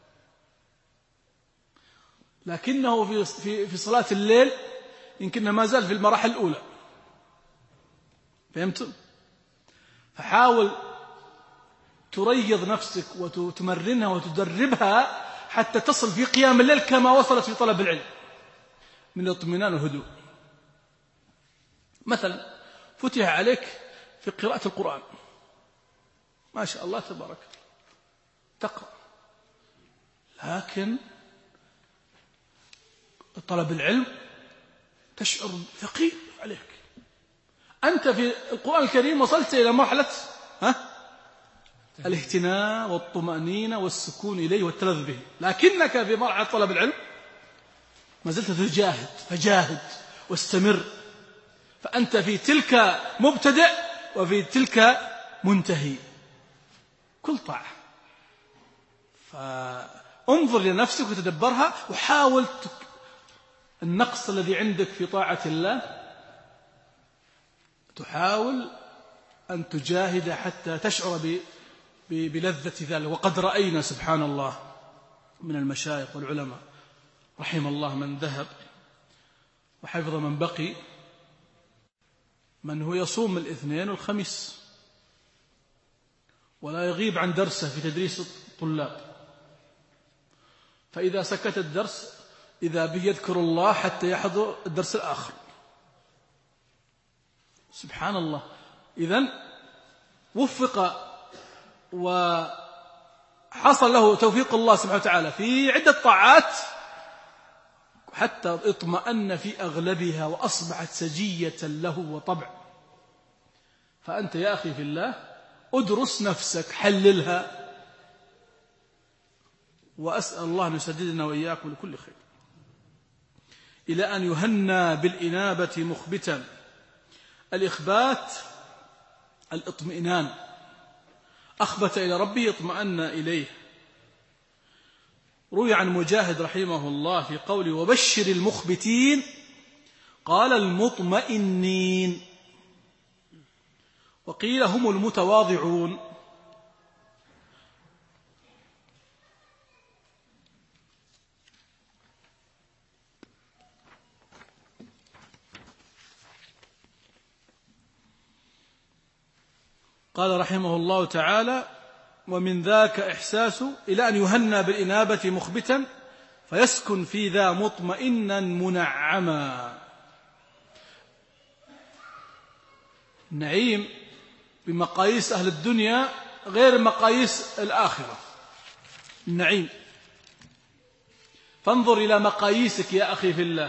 لكنه في صلاة الليل يمكنه ما زال في المراحل الأولى. فهمتم؟ فحاول تريض نفسك وتمرنها وتدربها حتى تصل في قيام الليل كما وصلت في طلب العلم من الاطمئنان والهدوء. مثلا فتح عليك في قراءة القرآن، ما شاء الله تبارك الله تقرأ، لكن طلب العلم تشعر ثقيل عليك. أنت في القرآن الكريم وصلت إلى مرحلة الاهتناء والطمأنينة والسكون إليه والتلذذ به، لكنك في مرحلة طلب العلم ما زلت تجاهد، فجاهد واستمر. فأنت في تلك مبتدئ وفي تلك منتهي، كل طاعة. فانظر لنفسك وتدبرها، وحاول النقص الذي عندك في طاعة الله تحاول أن تجاهد حتى تشعر بلذة ذلك. وقد رأينا سبحان الله من المشايخ والعلماء رحم الله من ذهب وحفظ من بقي، من هو يصوم الاثنين والخميس ولا يغيب عن درسه في تدريس الطلاب، فإذا سكت الدرس إذا به يذكر الله حتى يحضر الدرس الآخر. سبحان الله. إذن وفق وحصل له توفيق الله سبحانه وتعالى في عدة طاعات حتى اطمأن في أغلبها وأصبحت سجية له وطبع. فأنت يا أخي في الله أدرس نفسك، حللها، وأسأل الله أن يسددنا وإياكم لكل خير. إلى أن يهنى بالإنابة مخبتا. الإخبات الاطمئنان، أخبت إلى ربه اطمأن إليه. روي عن مجاهد رحمه الله في قوله وبشر المخبتين قال المطمئنين، وقيل هم المتواضعون. قال رحمه الله تعالى ومن ذاك إحساس إلى أن يهنى بالإنابة مخبتا فيسكن في ذا مطمئنا منعما. النعيم بمقاييس أهل الدنيا غير مقاييس الآخرة. النعيم، فانظر إلى مقاييسك يا أخي في الله،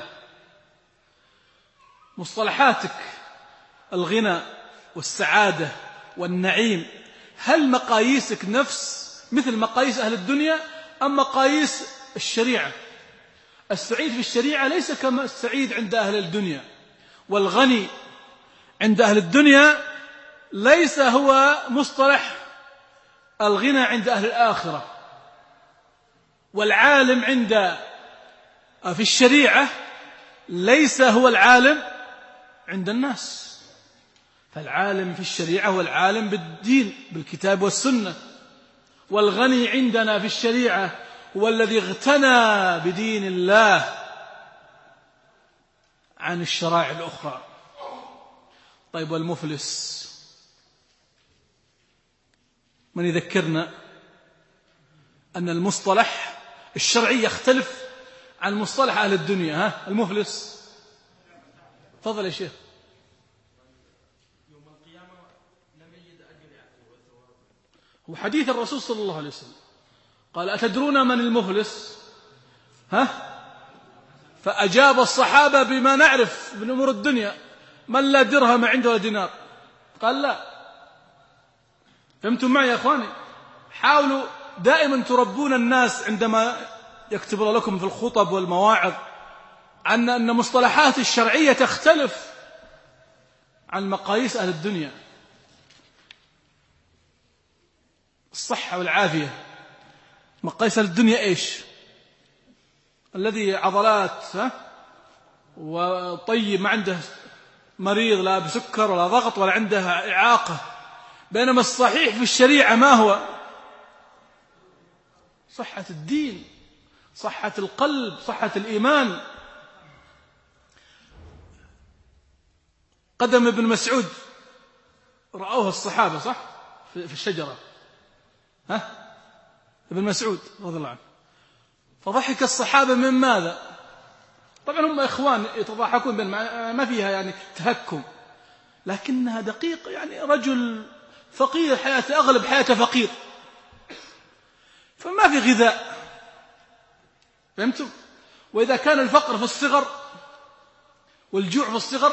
مصطلحاتك الغنى والسعادة والنعيم، هل مقاييسك مثل مقاييس أهل الدنيا أم مقاييس الشريعة؟ السعيد في الشريعة ليس كما السعيد عند أهل الدنيا، والغني عند أهل الدنيا ليس هو مصطلح الغنى عند أهل الآخرة، والعالم في الشريعة ليس هو العالم عند الناس. فالعالم في الشريعة هو العالم بالدين بالكتاب والسنة، والغني عندنا في الشريعة هو الذي اغتنى بدين الله عن الشرائع الأخرى. طيب والمفلس؟ من يذكرنا أن المصطلح الشرعي يختلف عن مصطلح أهل الدنيا. المفلس، تفضل يا شيخ. وحديث الرسول صلى الله عليه وسلم قال أتدرون من المفلس؟ فأجاب الصحابة بما نعرف من أمور الدنيا، من لا درهم عنده ولا دينار. قال لا. فهمتم معي يا أخواني؟ حاولوا دائما تربون الناس عندما يكتب الله لكم في الخطب والمواعظ أن مصطلحات الشرعية تختلف عن مقاييس أهل الدنيا. الصحة والعافية. مقاييس الدنيا إيش؟ الذي عضلات وطيب، ما عنده مريض لا بسكر ولا ضغط ولا عنده إعاقة. بينما الصحيح في الشريعة ما هو؟ صحة الدين، صحة القلب، صحة الإيمان. قدم ابن مسعود رأوها الصحابة صح في الشجرة، ابن مسعود رضي الله عنه، فضحك الصحابة من ماذا؟ طبعا هم إخوان يتضاحكون بين، ما فيها يعني تهكم، لكنها دقيقة. يعني رجل فقير، حياته أغلب حياته فقير، فما في غذاء، فهمتم؟ وإذا كان الفقر في الصغر والجوع في الصغر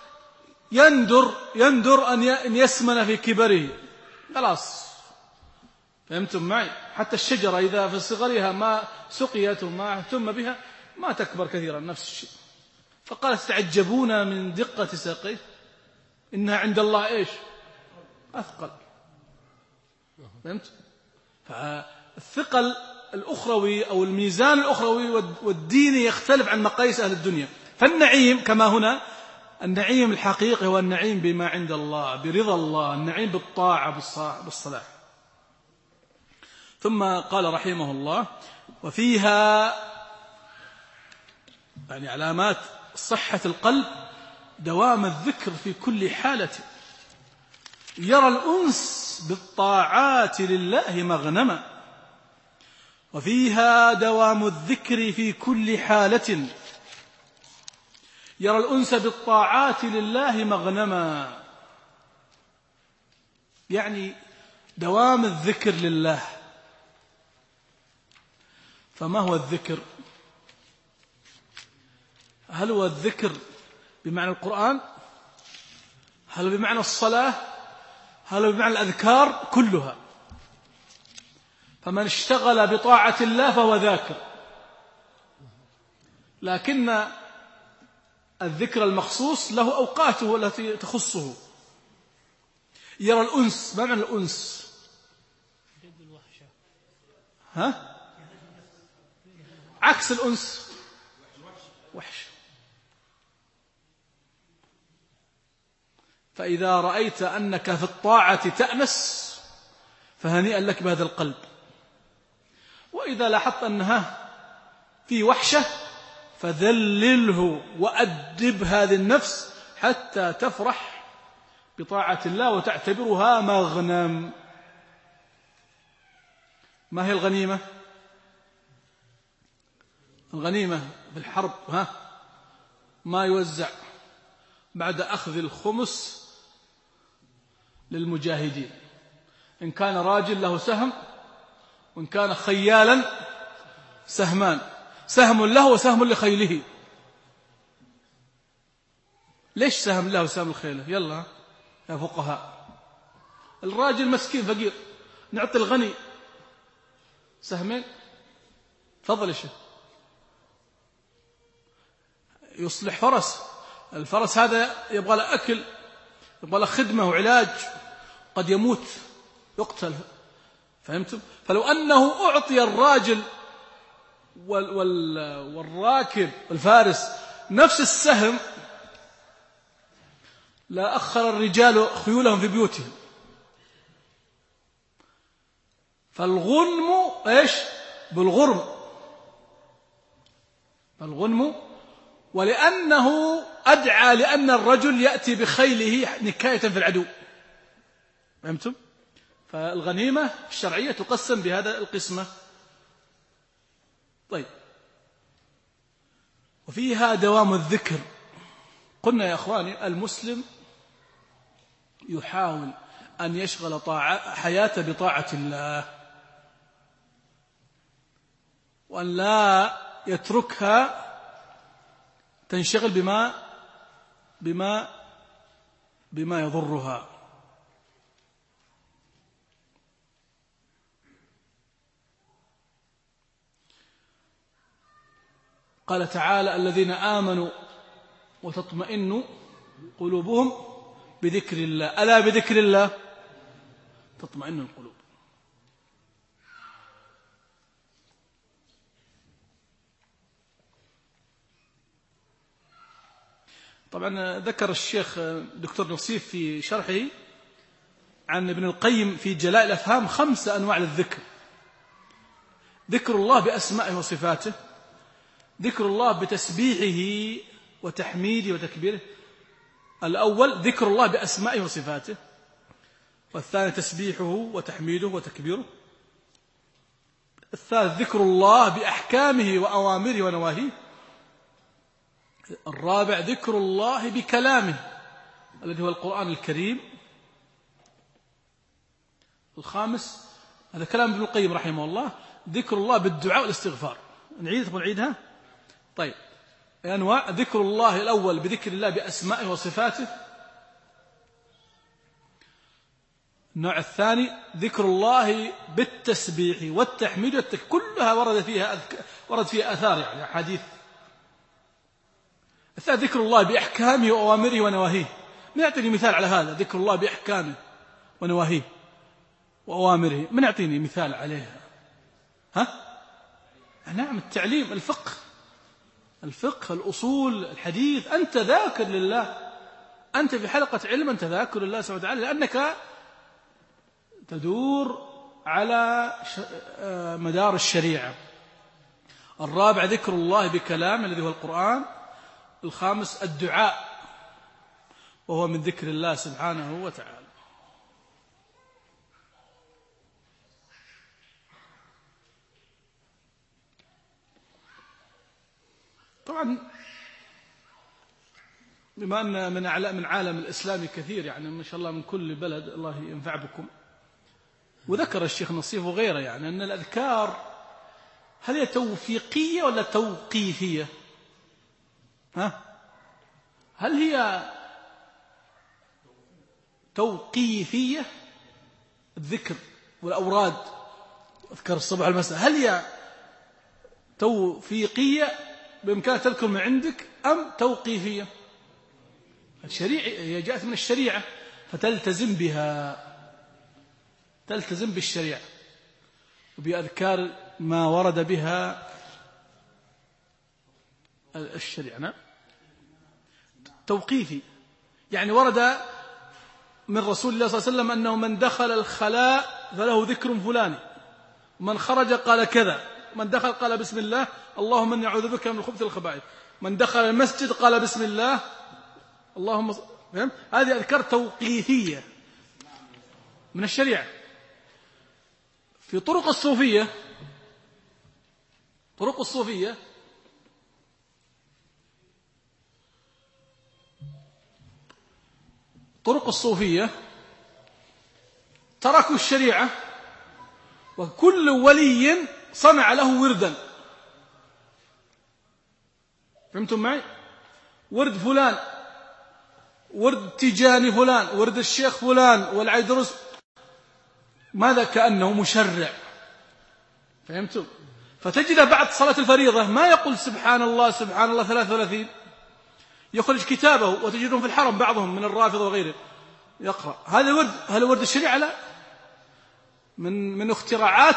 يندر أن يسمن في كبره، خلاص. فهمتم معي؟ حتى الشجرة إذا في صغرها ما سقيت وما اهتم بها ما تكبر كثيرا، نفس الشيء. فقال تعجبون من دقة ساقيه إنها عند الله إيش؟ أثقل. فهمت؟ فالثقل الأخروي أو الميزان الأخروي والديني يختلف عن مقاييس أهل الدنيا. فالنعيم كما هنا، النعيم الحقيقي هو النعيم بما عند الله، برضا الله، النعيم بالطاعة بالصلاح. ثم قال رحمه الله: وفيها يعني علامات صحة القلب دوام الذكر في كل حالة، يرى الأنس بالطاعات لله مغنما. وفيها دوام الذكر في كل حالة، يرى الأنس بالطاعات لله مغنما، يعني دوام الذكر لله. فما هو الذكر؟ هل هو الذكر بمعنى القرآن؟ هل هو بمعنى الصلاة؟ هل هو بمعنى الأذكار؟ كلها. فمن اشتغل بطاعة الله فهو ذاكر، لكن الذكر المخصوص له أوقاته التي تخصه. يرى الأنس، ما معنى الأنس؟ ضد الوحشة. عكس الأنس وحش. فإذا رأيت أنك في الطاعة تأنس فهنيئا لك بهذا القلب، وإذا لاحظت أنها في وحشة فذلله وأدب هذه النفس حتى تفرح بطاعة الله وتعتبرها مغنم. ما هي الغنيمة؟ الغنيمة بالحرب ما يوزع بعد أخذ الخمس للمجاهدين، إن كان راجل له سهم، وإن كان خيالا سهمان، سهم له وسهم لخيله. ليش سهم له وسهم لخيله؟ يلا يا فقهاء، الراجل مسكين فقير، نعطي الغني سهمين. تفضل يا شيخ. يصلح فرس، الفرس هذا يبغى له أكل، يبغى له خدمة وعلاج، قد يموت يقتل. فهمتم؟ فلو أنه أعطي الراجل والراكب الفارس نفس السهم لا أخر الرجال خيولهم في بيوتهم. فالغنم إيش؟ بالغرم، فالغنم. ولأنه أدعى لأن الرجل يأتي بخيله نكاية في العدو. فهمتم؟ فالغنيمة الشرعية تقسم بهذا القسمة. طيب، وفيها دوام الذكر. قلنا يا أخواني المسلم يحاول أن يشغل حياته بطاعة الله، وأن لا يتركها تنشغل بما يضرها. قال تعالى: الذين آمنوا وتطمئن قلوبهم بذكر الله. ألا بذكر الله تطمئن القلوب. طبعا ذكر الشيخ دكتور نصيف في شرحه عن ابن القيم في جلاء الأفهام 5 أنواع للذكر: ذكر الله بأسمائه وصفاته، ذكر الله بتسبيحه وتحميده وتكبيره. الأول ذكر الله بأسمائه وصفاته، والثاني تسبيحه وتحميده وتكبيره، الثالث ذكر الله بأحكامه وأوامره ونواهيه، الرابع ذكر الله بكلامه الذي هو القرآن الكريم، الخامس هذا كلام ابن القيم رحمه الله ذكر الله بالدعاء والاستغفار. نعيدها. طيب، أنواع: ذكر الله الأول بذكر الله بأسمائه وصفاته، النوع الثاني ذكر الله بالتسبيح والتحميد كلها ورد فيها آثار يعني أحاديث. الثالث ذكر الله بأحكامه وأوامره ونواهيه. من يعطيني مثال على هذا؟ ذكر الله بأحكامه ونواهيه وأوامره، من يعطيني مثال عليها؟ نعم، التعليم، الفقه، الأصول، الحديث. أنت ذاكر لله، أنت في حلقة علم، أنت ذاكر لله سبحانه وتعالى، لأنك تدور على مدار الشريعة. الرابع ذكر الله بكلام الذي هو القرآن. الخامس الدعاء، وهو من ذكر الله سبحانه وتعالى. طبعا بما أن من عالم الإسلام كثير يعني ما شاء الله من كل بلد، الله ينفع بكم. وذكر الشيخ نصيف وغيره يعني أن الأذكار هل هي توفيقية ولا توقيفية؟ هل هي توقيفية الذكر والأوراد أذكار الصباح والمساء، هل هي توفيقية بإمكانك تذكر من عندك أم توقيفية؟ الشريعة هي جاءت من الشريعة فتلتزم بها، تلتزم بالشريعة وبأذكار ما ورد بها الشريعة. نعم. توقيفي يعني ورد من رسول الله صلى الله عليه وسلم أنه من دخل الخلاء فله ذكر فلاني، من خرج قال كذا، من دخل قال بسم الله اللهم إني أعوذ بك من الخبث والخبائث، من دخل المسجد قال بسم الله اللهم فهم؟ هذه أذكار توقيفية من الشريعة. في طرق الصوفية تركوا الشريعة، وكل ولي صنع له وردا. فهمتم معي؟ ورد فلان، ورد تيجاني فلان، ورد الشيخ فلان والعيدروس، ماذا؟ كأنه مشرع. فهمتم؟ فتجد بعد صلاة الفريضة ما يقول سبحان الله 33، يخرج كتابه وتجدهم في الحرم بعضهم من الرافضة وغيره يقرأ هذا الورد. هل ورد الشريعة؟ لا، من اختراعات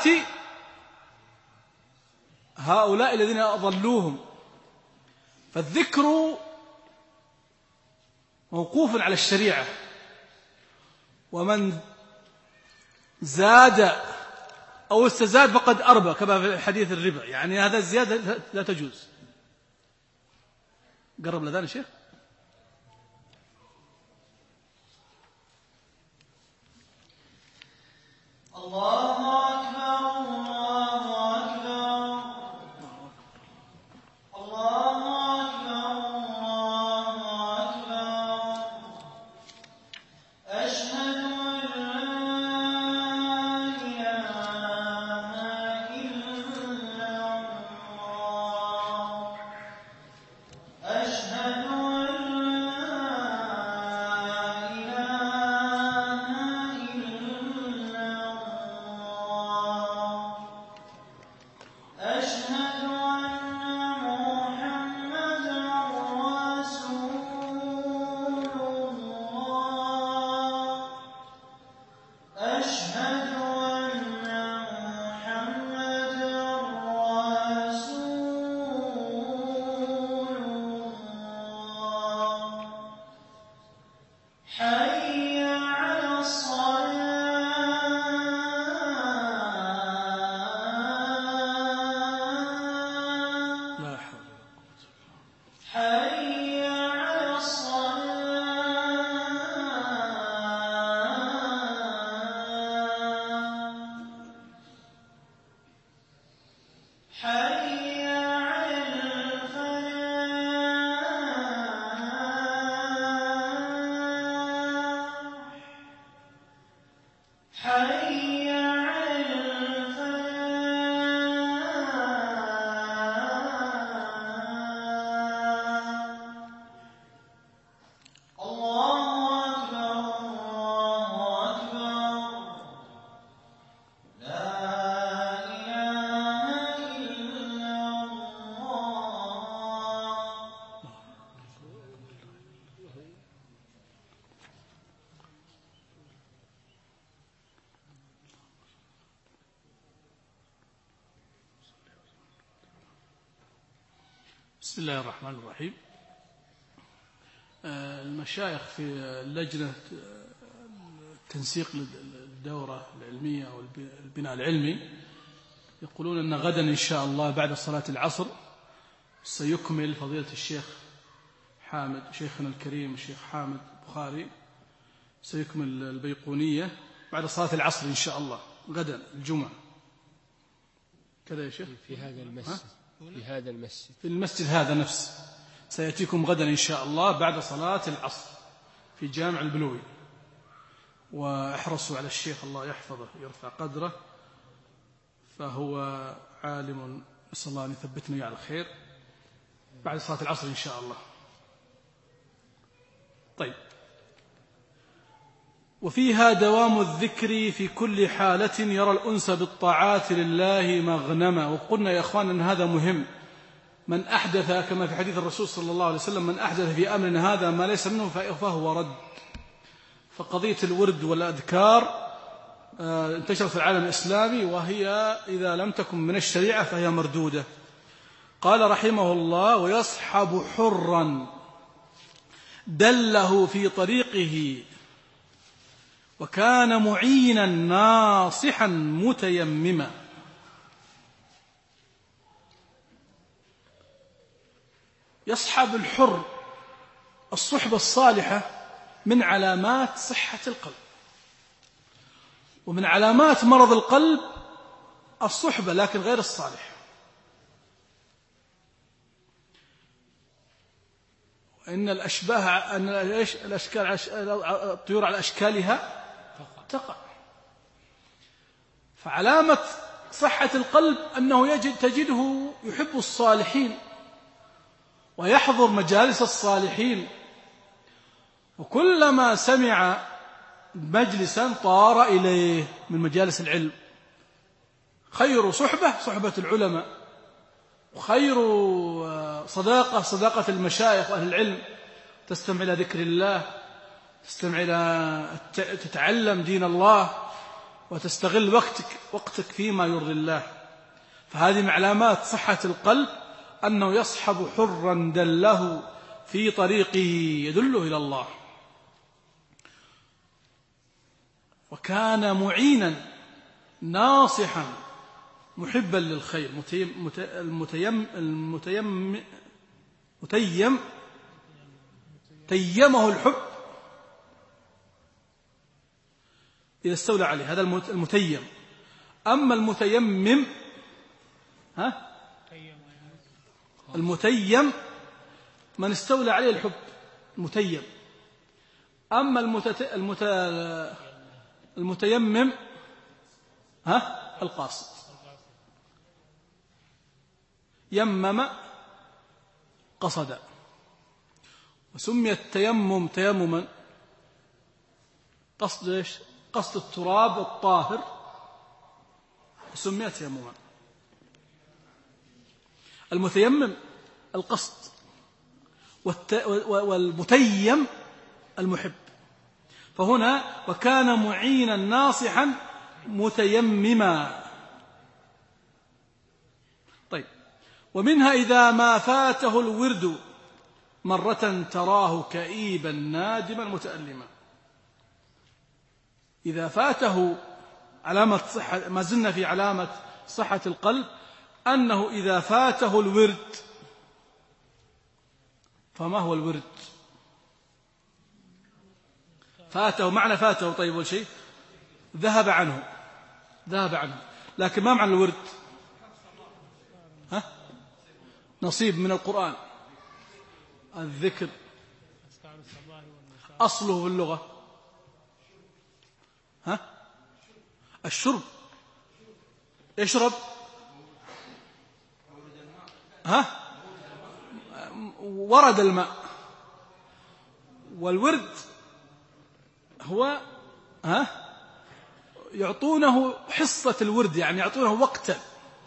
هؤلاء الذين أضلوهم. فالذكر موقوف على الشريعة، ومن زاد أو استزاد فقد أربى، كما في حديث الربا، يعني هذا الزيادة لا تجوز. قرب لذان الشيخ. الله أكبر الله أكبر الله أكبر أشهد أن لا إله إلا الله أشهد أن لا إله إلا الله بسم الله الرحمن الرحيم. المشايخ في لجنة تنسيق الدورة العلمية أو البناء العلمي يقولون أن غدا إن شاء الله بعد صلاة العصر سيكمل فضيلة الشيخ حامد، شيخنا الكريم الشيخ حامد بخاري، سيكمل البيقونية بعد صلاة العصر إن شاء الله غدا الجمعة. كذا يا شيخ؟ في هذا المسجد. في هذا المسجد. في المسجد هذا نفسه سيأتيكم غدا إن شاء الله بعد صلاة العصر في جامع البلوي. واحرصوا على الشيخ الله يحفظه يرفع قدره، فهو عالم، نسأل الله أن يثبتنا على الخير بعد صلاة العصر إن شاء الله. طيب، وفيها دوام الذكر في كل حالة يرى الأنس بالطاعات لله مغنما. وقلنا يا أخوان أن هذا مهم. من أحدث كما في حديث الرسول صلى الله عليه وسلم: من أحدث في أمرنا هذا ما ليس منه فهو رد. فقضية الورد والأذكار انتشرت في العالم الإسلامي، وهي إذا لم تكن من الشريعة فهي مردودة. قال رحمه الله: ويصحب حرا دله في طريقه وكان معينا ناصحا متيمما. يصحب الحر الصحبة الصالحة من علامات صحة القلب، ومن علامات مرض القلب الصحبة لكن غير الصالح. إن الطيور على أشكالها تقع. فعلامة صحة القلب أنه تجده يحب الصالحين ويحضر مجالس الصالحين، وكلما سمع مجلسا طار إليه من مجالس العلم. خير صحبة العلماء، وخير صداقة المشايخ وأهل العلم. تستمع إلى ذكر الله، تستمع إلى تتعلم دين الله، وتستغل وقتك فيما يرضي الله. فهذه من علامات صحة القلب أنه يصحب حرا دله في طريقه يدله إلى الله. وكان معينا ناصحا محبا للخير. تيمه الحب إذا استولى عليه، هذا المتيم. أما المتيمم المتيم من استولى عليه الحب المتيم. أما المتيمم القاصد. يمم قصد. وسمي التيمم تيمما قصد التراب الطاهر، سمي تيمما. المتيمم القصد، والمتيم المحب. فهنا وكان معينا ناصحا متيمما. طيب، ومنها إذا ما فاته الورد مرة تراه كئيبا نادما متألما. إذا فاته علامة صحة، ما زلنا في علامة صحة القلب، أنه إذا فاته الورد. فما هو الورد؟ فاته، معنى فاته طيب أول شيء ذهب عنه، لكن ما معنى الورد؟ نصيب من القرآن، الذكر، أصله في اللغة الشرب. اشرب ورد الماء. والورد هو يعطونه حصة الورد، يعني يعطونه وقتا.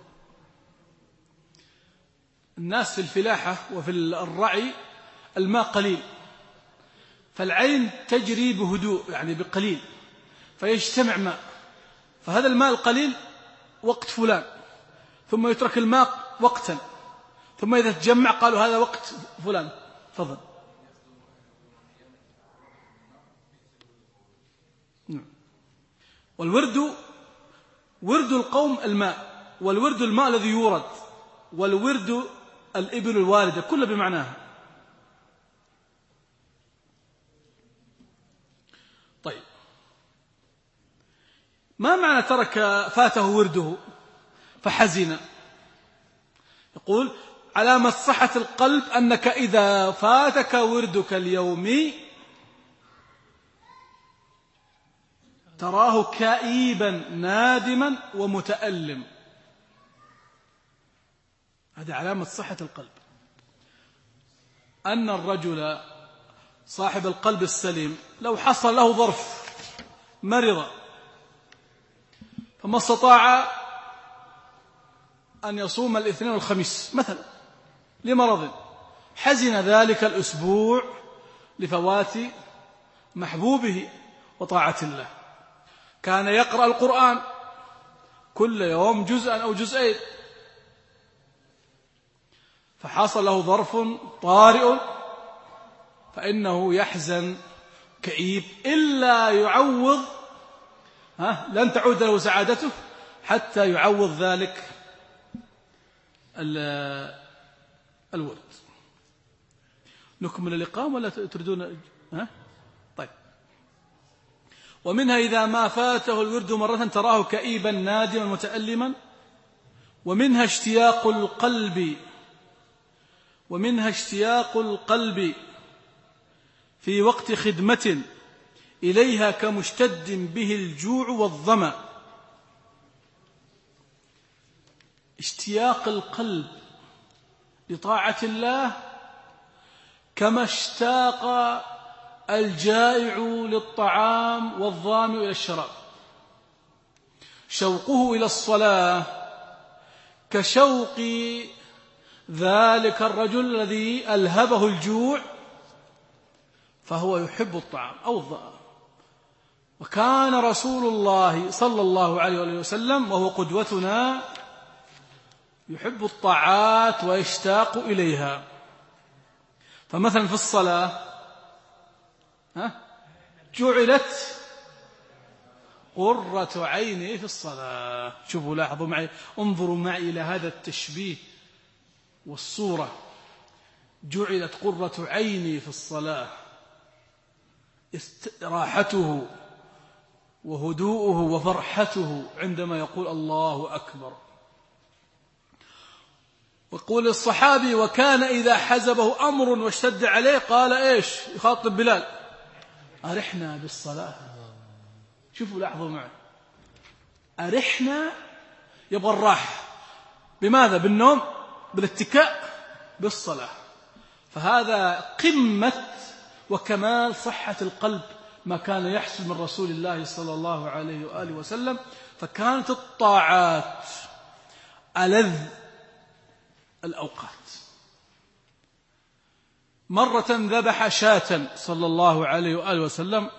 الناس في الفلاحة وفي الرعي الماء قليل، فالعين تجري بهدوء يعني بقليل، فيجتمع ماء. فهذا الماء القليل وقت فلان، ثم يترك الماء وقتا، ثم إذا تجمع قالوا هذا وقت فلان. تفضل. والورد ورد القوم الماء، والورد الماء الذي يورد، والورد الإبل الواردة، كله بمعناها. طيب، ما معنى ترك فاته ورده فحزن؟ يقول علامة صحة القلب أنك إذا فاتك وردك اليومي تراه كئيبا نادما ومتألم. هذه علامة صحة القلب، أن الرجل صاحب القلب السليم لو حصل له ظرف مرض فما استطاع أن يصوم الاثنين والخميس مثلا لمرض، حزن ذلك الأسبوع لفوات محبوبه وطاعة الله. كان يقرأ القرآن كل يوم جزءا أو جزئين، فحصل له ظرف طارئ فإنه يحزن كئيب إلا يعوض، لن تعود له سعادته حتى يعوض ذلك الورد. نكمل الإقامة ولا تريدون؟ طيب. ومنها إذا ما فاته الورد مرة تراه كئيبا نادما متألما. ومنها اشتياق القلب في وقت خدمة إليها كمشتد به الجوع والظمأ. اشتياق القلب لطاعة الله كما اشتاق الجائع للطعام والظامئ إلى الشراب. شوقه إلى الصلاة كشوق ذلك الرجل الذي ألهبه الجوع فهو يحب الطعام أو الظاء. وكان رسول الله صلى الله عليه وسلم وهو قدوتنا يحب الطاعات ويشتاق إليها. فمثلا في الصلاة جعلت قرة عيني في الصلاة. شوفوا، لاحظوا معي، انظروا معي إلى هذا التشبيه والصورة. جعلت قرة عيني في الصلاة، راحته وهدوءه وفرحته عندما يقول الله أكبر. ويقول الصحابي وكان إذا حزبه أمر واشتد عليه قال إيش؟ يخاطب بلال: أرحنا بالصلاة. شوفوا، لاحظوا معي، أرحنا، يبغى الراحة. بماذا؟ بالنوم، بالاتكاء، بالصلاة. فهذا قمة وكمال صحة القلب ما كان يحصل من رسول الله صلى الله عليه وآله وسلم. فكانت الطاعات ألذ الأوقات. مرة ذبح شاة صلى الله عليه وآله وسلم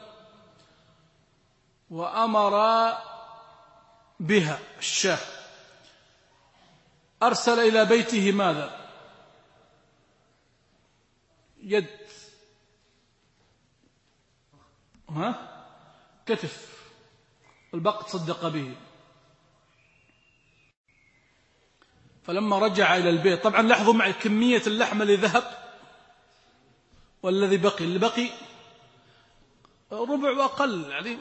وأمر بها الشاة، أرسل إلى بيته ماذا؟ يد، كتف، البقت صدق به. فلما رجع إلى البيت، طبعا لاحظوا معي كمية اللحم اللي ذهب والذي بقي، اللي بقي ربع وأقل يعني.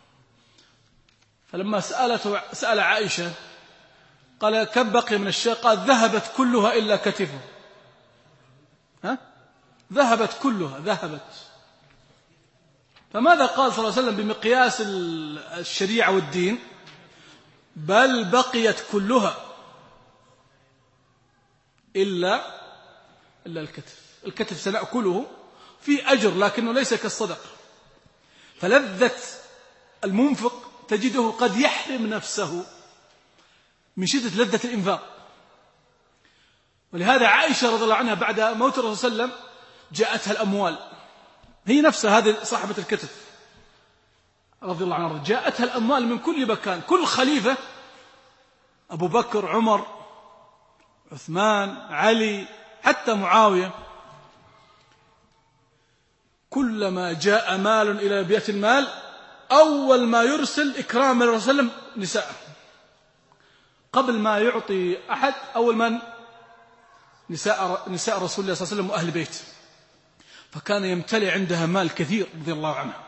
فلما سأل عائشة قال كم بقي من الشاة؟ قال ذهبت كلها إلا كتفه. ذهبت كلها، ذهبت. فماذا قال صلى الله عليه وسلم بمقياس الشريعة والدين؟ بل بقيت كلها إلا الكتف. الكتف سنأكله في أجر لكنه ليس كالصدقة. فلذة المنفق تجده قد يحرم نفسه من شدة لذة الإنفاق. ولهذا عائشة رضي الله عنها بعد موت الرسول صلى الله عليه وسلم جاءتها الأموال، هي نفسها هذه صاحبة الكتف رضي الله عنها، جاءتها الأموال من كل مكان. كل خليفة، أبو بكر، عمر، عثمان، علي، حتى معاوية، كلما جاء مال إلى بيت المال أول ما يرسل إكرام الرسول صلى الله عليه وسلم نساءه، قبل ما يعطي أحد أول من نساء رسول الله صلى الله عليه وسلم وأهل بيته. فكان يمتلئ عندها مال كثير رضي الله عنها.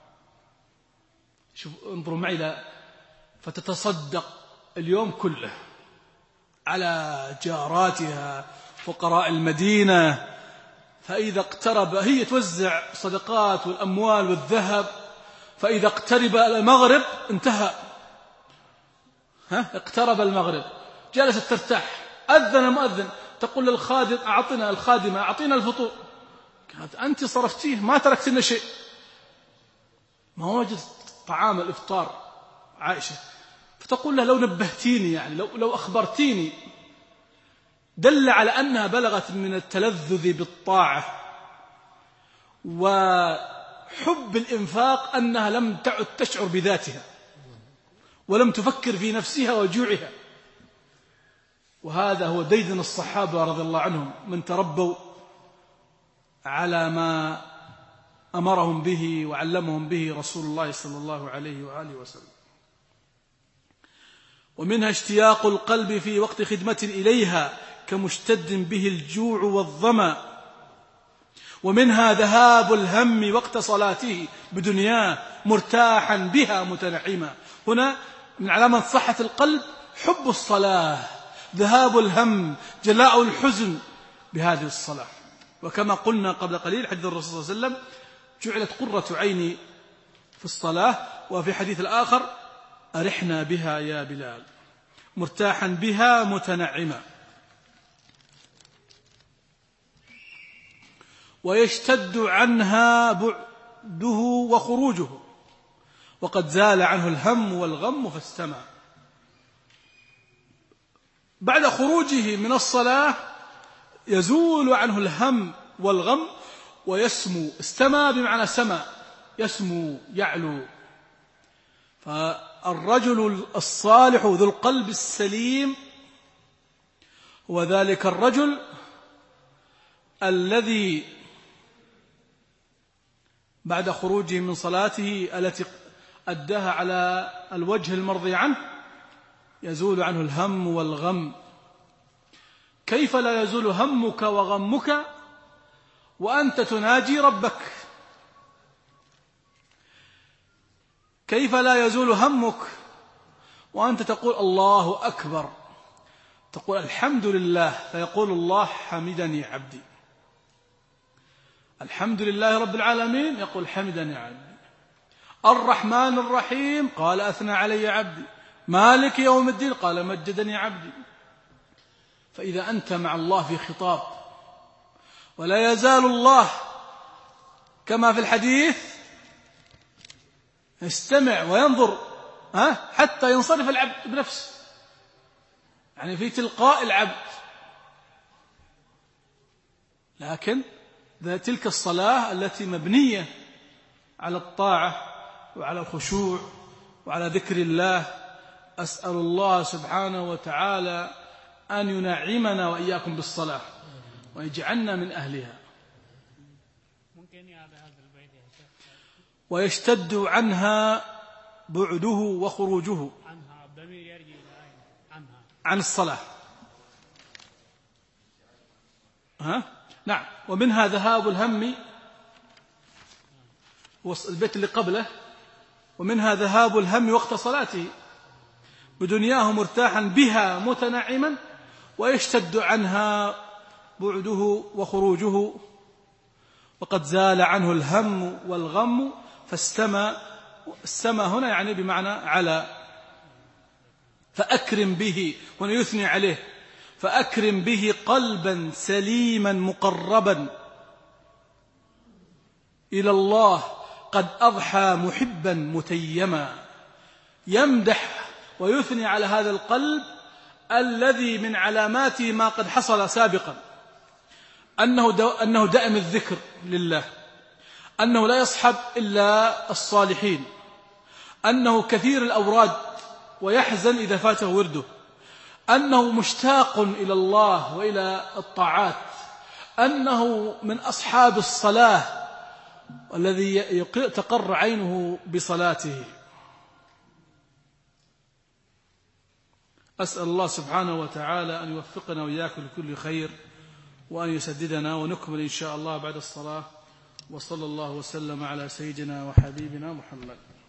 شوف انظروا معي، فتتصدق اليوم كله على جاراتها فقراء المدينة، فإذا اقترب هي توزع صدقات والأموال والذهب، فإذا اقترب المغرب انتهى، اقترب المغرب جلست ترتاح، أذن مؤذن تقول للخادم أعطنا، الخادمة أعطينا الفطور، قالت أنت صرفتيه ما تركت لنا شيء، ما وجد طعام الإفطار عائشة. فتقول له لو نبهتيني، يعني لو أخبرتيني، دل على أنها بلغت من التلذذ بالطاعة وحب الإنفاق أنها لم تعد تشعر بذاتها ولم تفكر في نفسها وجوعها. وهذا هو ديدن الصحابة رضي الله عنهم، من تربوا على ما أمرهم به وعلمهم به رسول الله صلى الله عليه وآله وسلم. ومنها اشتياق القلب في وقت خدمة إليها كمشتد به الجوع والظمأ. ومنها ذهاب الهم وقت صلاته بدنياه مرتاحا بها متنعما. هنا من علامة صحة القلب حب الصلاة، ذهاب الهم، جلاء الحزن بهذه الصلاة. وكما قلنا قبل قليل حديث الرسول صلى الله عليه وسلم جعلت قرة عيني في الصلاة، وفي حديث الآخر أرحنا بها يا بلال، مرتاحا بها متنعما. ويشتد عنها بعده وخروجه وقد زال عنه الهم والغم فاستمع. بعد خروجه من الصلاة يزول عنه الهم والغم ويسمو. استمى بمعنى سمى، يسمو يعلو. فالرجل الصالح ذو القلب السليم هو ذلك الرجل الذي بعد خروجه من صلاته التي أداها على الوجه المرضي عنه يزول عنه الهم والغم. كيف لا يزول همك وغمك وأنت تناجي ربك؟ كيف لا يزول همك وأنت تقول الله أكبر، تقول الحمد لله، فيقول الله حمدني عبدي. الحمد لله رب العالمين، يقول حمدني عبدي. الرحمن الرحيم، قال أثنى علي عبدي. مالك يوم الدين، قال مجدني عبدي. فإذا أنت مع الله في خطاب، ولا يزال الله كما في الحديث يستمع وينظر حتى ينصرف العبد بنفسه، يعني في تلقاء العبد. لكن تلك الصلاة التي مبنية على الطاعة وعلى الخشوع وعلى ذكر الله، أسأل الله سبحانه وتعالى أن ينعمنا وإياكم بالصلاة ويجعلنا من أهلها. ممكن يا هذا البيت يا شيخ. ويشتد عنها بعده وخروجه. عنها الضمير يرجع إلى أين؟ عنها عن الصلاة. نعم. ومنها ذهاب الهم، البيت اللي قبله، ومنها ذهاب الهم وقت صلاته بدنياه مرتاحا بها متنعما. ويشتد عنها بعده وخروجه وقد زال عنه الهم والغم فاستمى. السمى هنا يعني بمعنى على. فأكرم به، هنا يثني عليه، فأكرم به قلبا سليما مقربا إلى الله قد أضحى محبا متيما. يمدح ويثني على هذا القلب الذي من علاماته ما قد حصل سابقا، أنه دائم الذكر لله، أنه لا يصحب إلا الصالحين، أنه كثير الأوراد ويحزن إذا فاته ورده، أنه مشتاق إلى الله وإلى الطاعات، أنه من أصحاب الصلاة الذي تقر عينه بصلاته. أسأل الله سبحانه وتعالى أن يوفقنا وإياكم لكل خير، وأن يسددنا، ونكمل إن شاء الله بعد الصلاة. وصلى الله وسلم على سيدنا وحبيبنا محمد.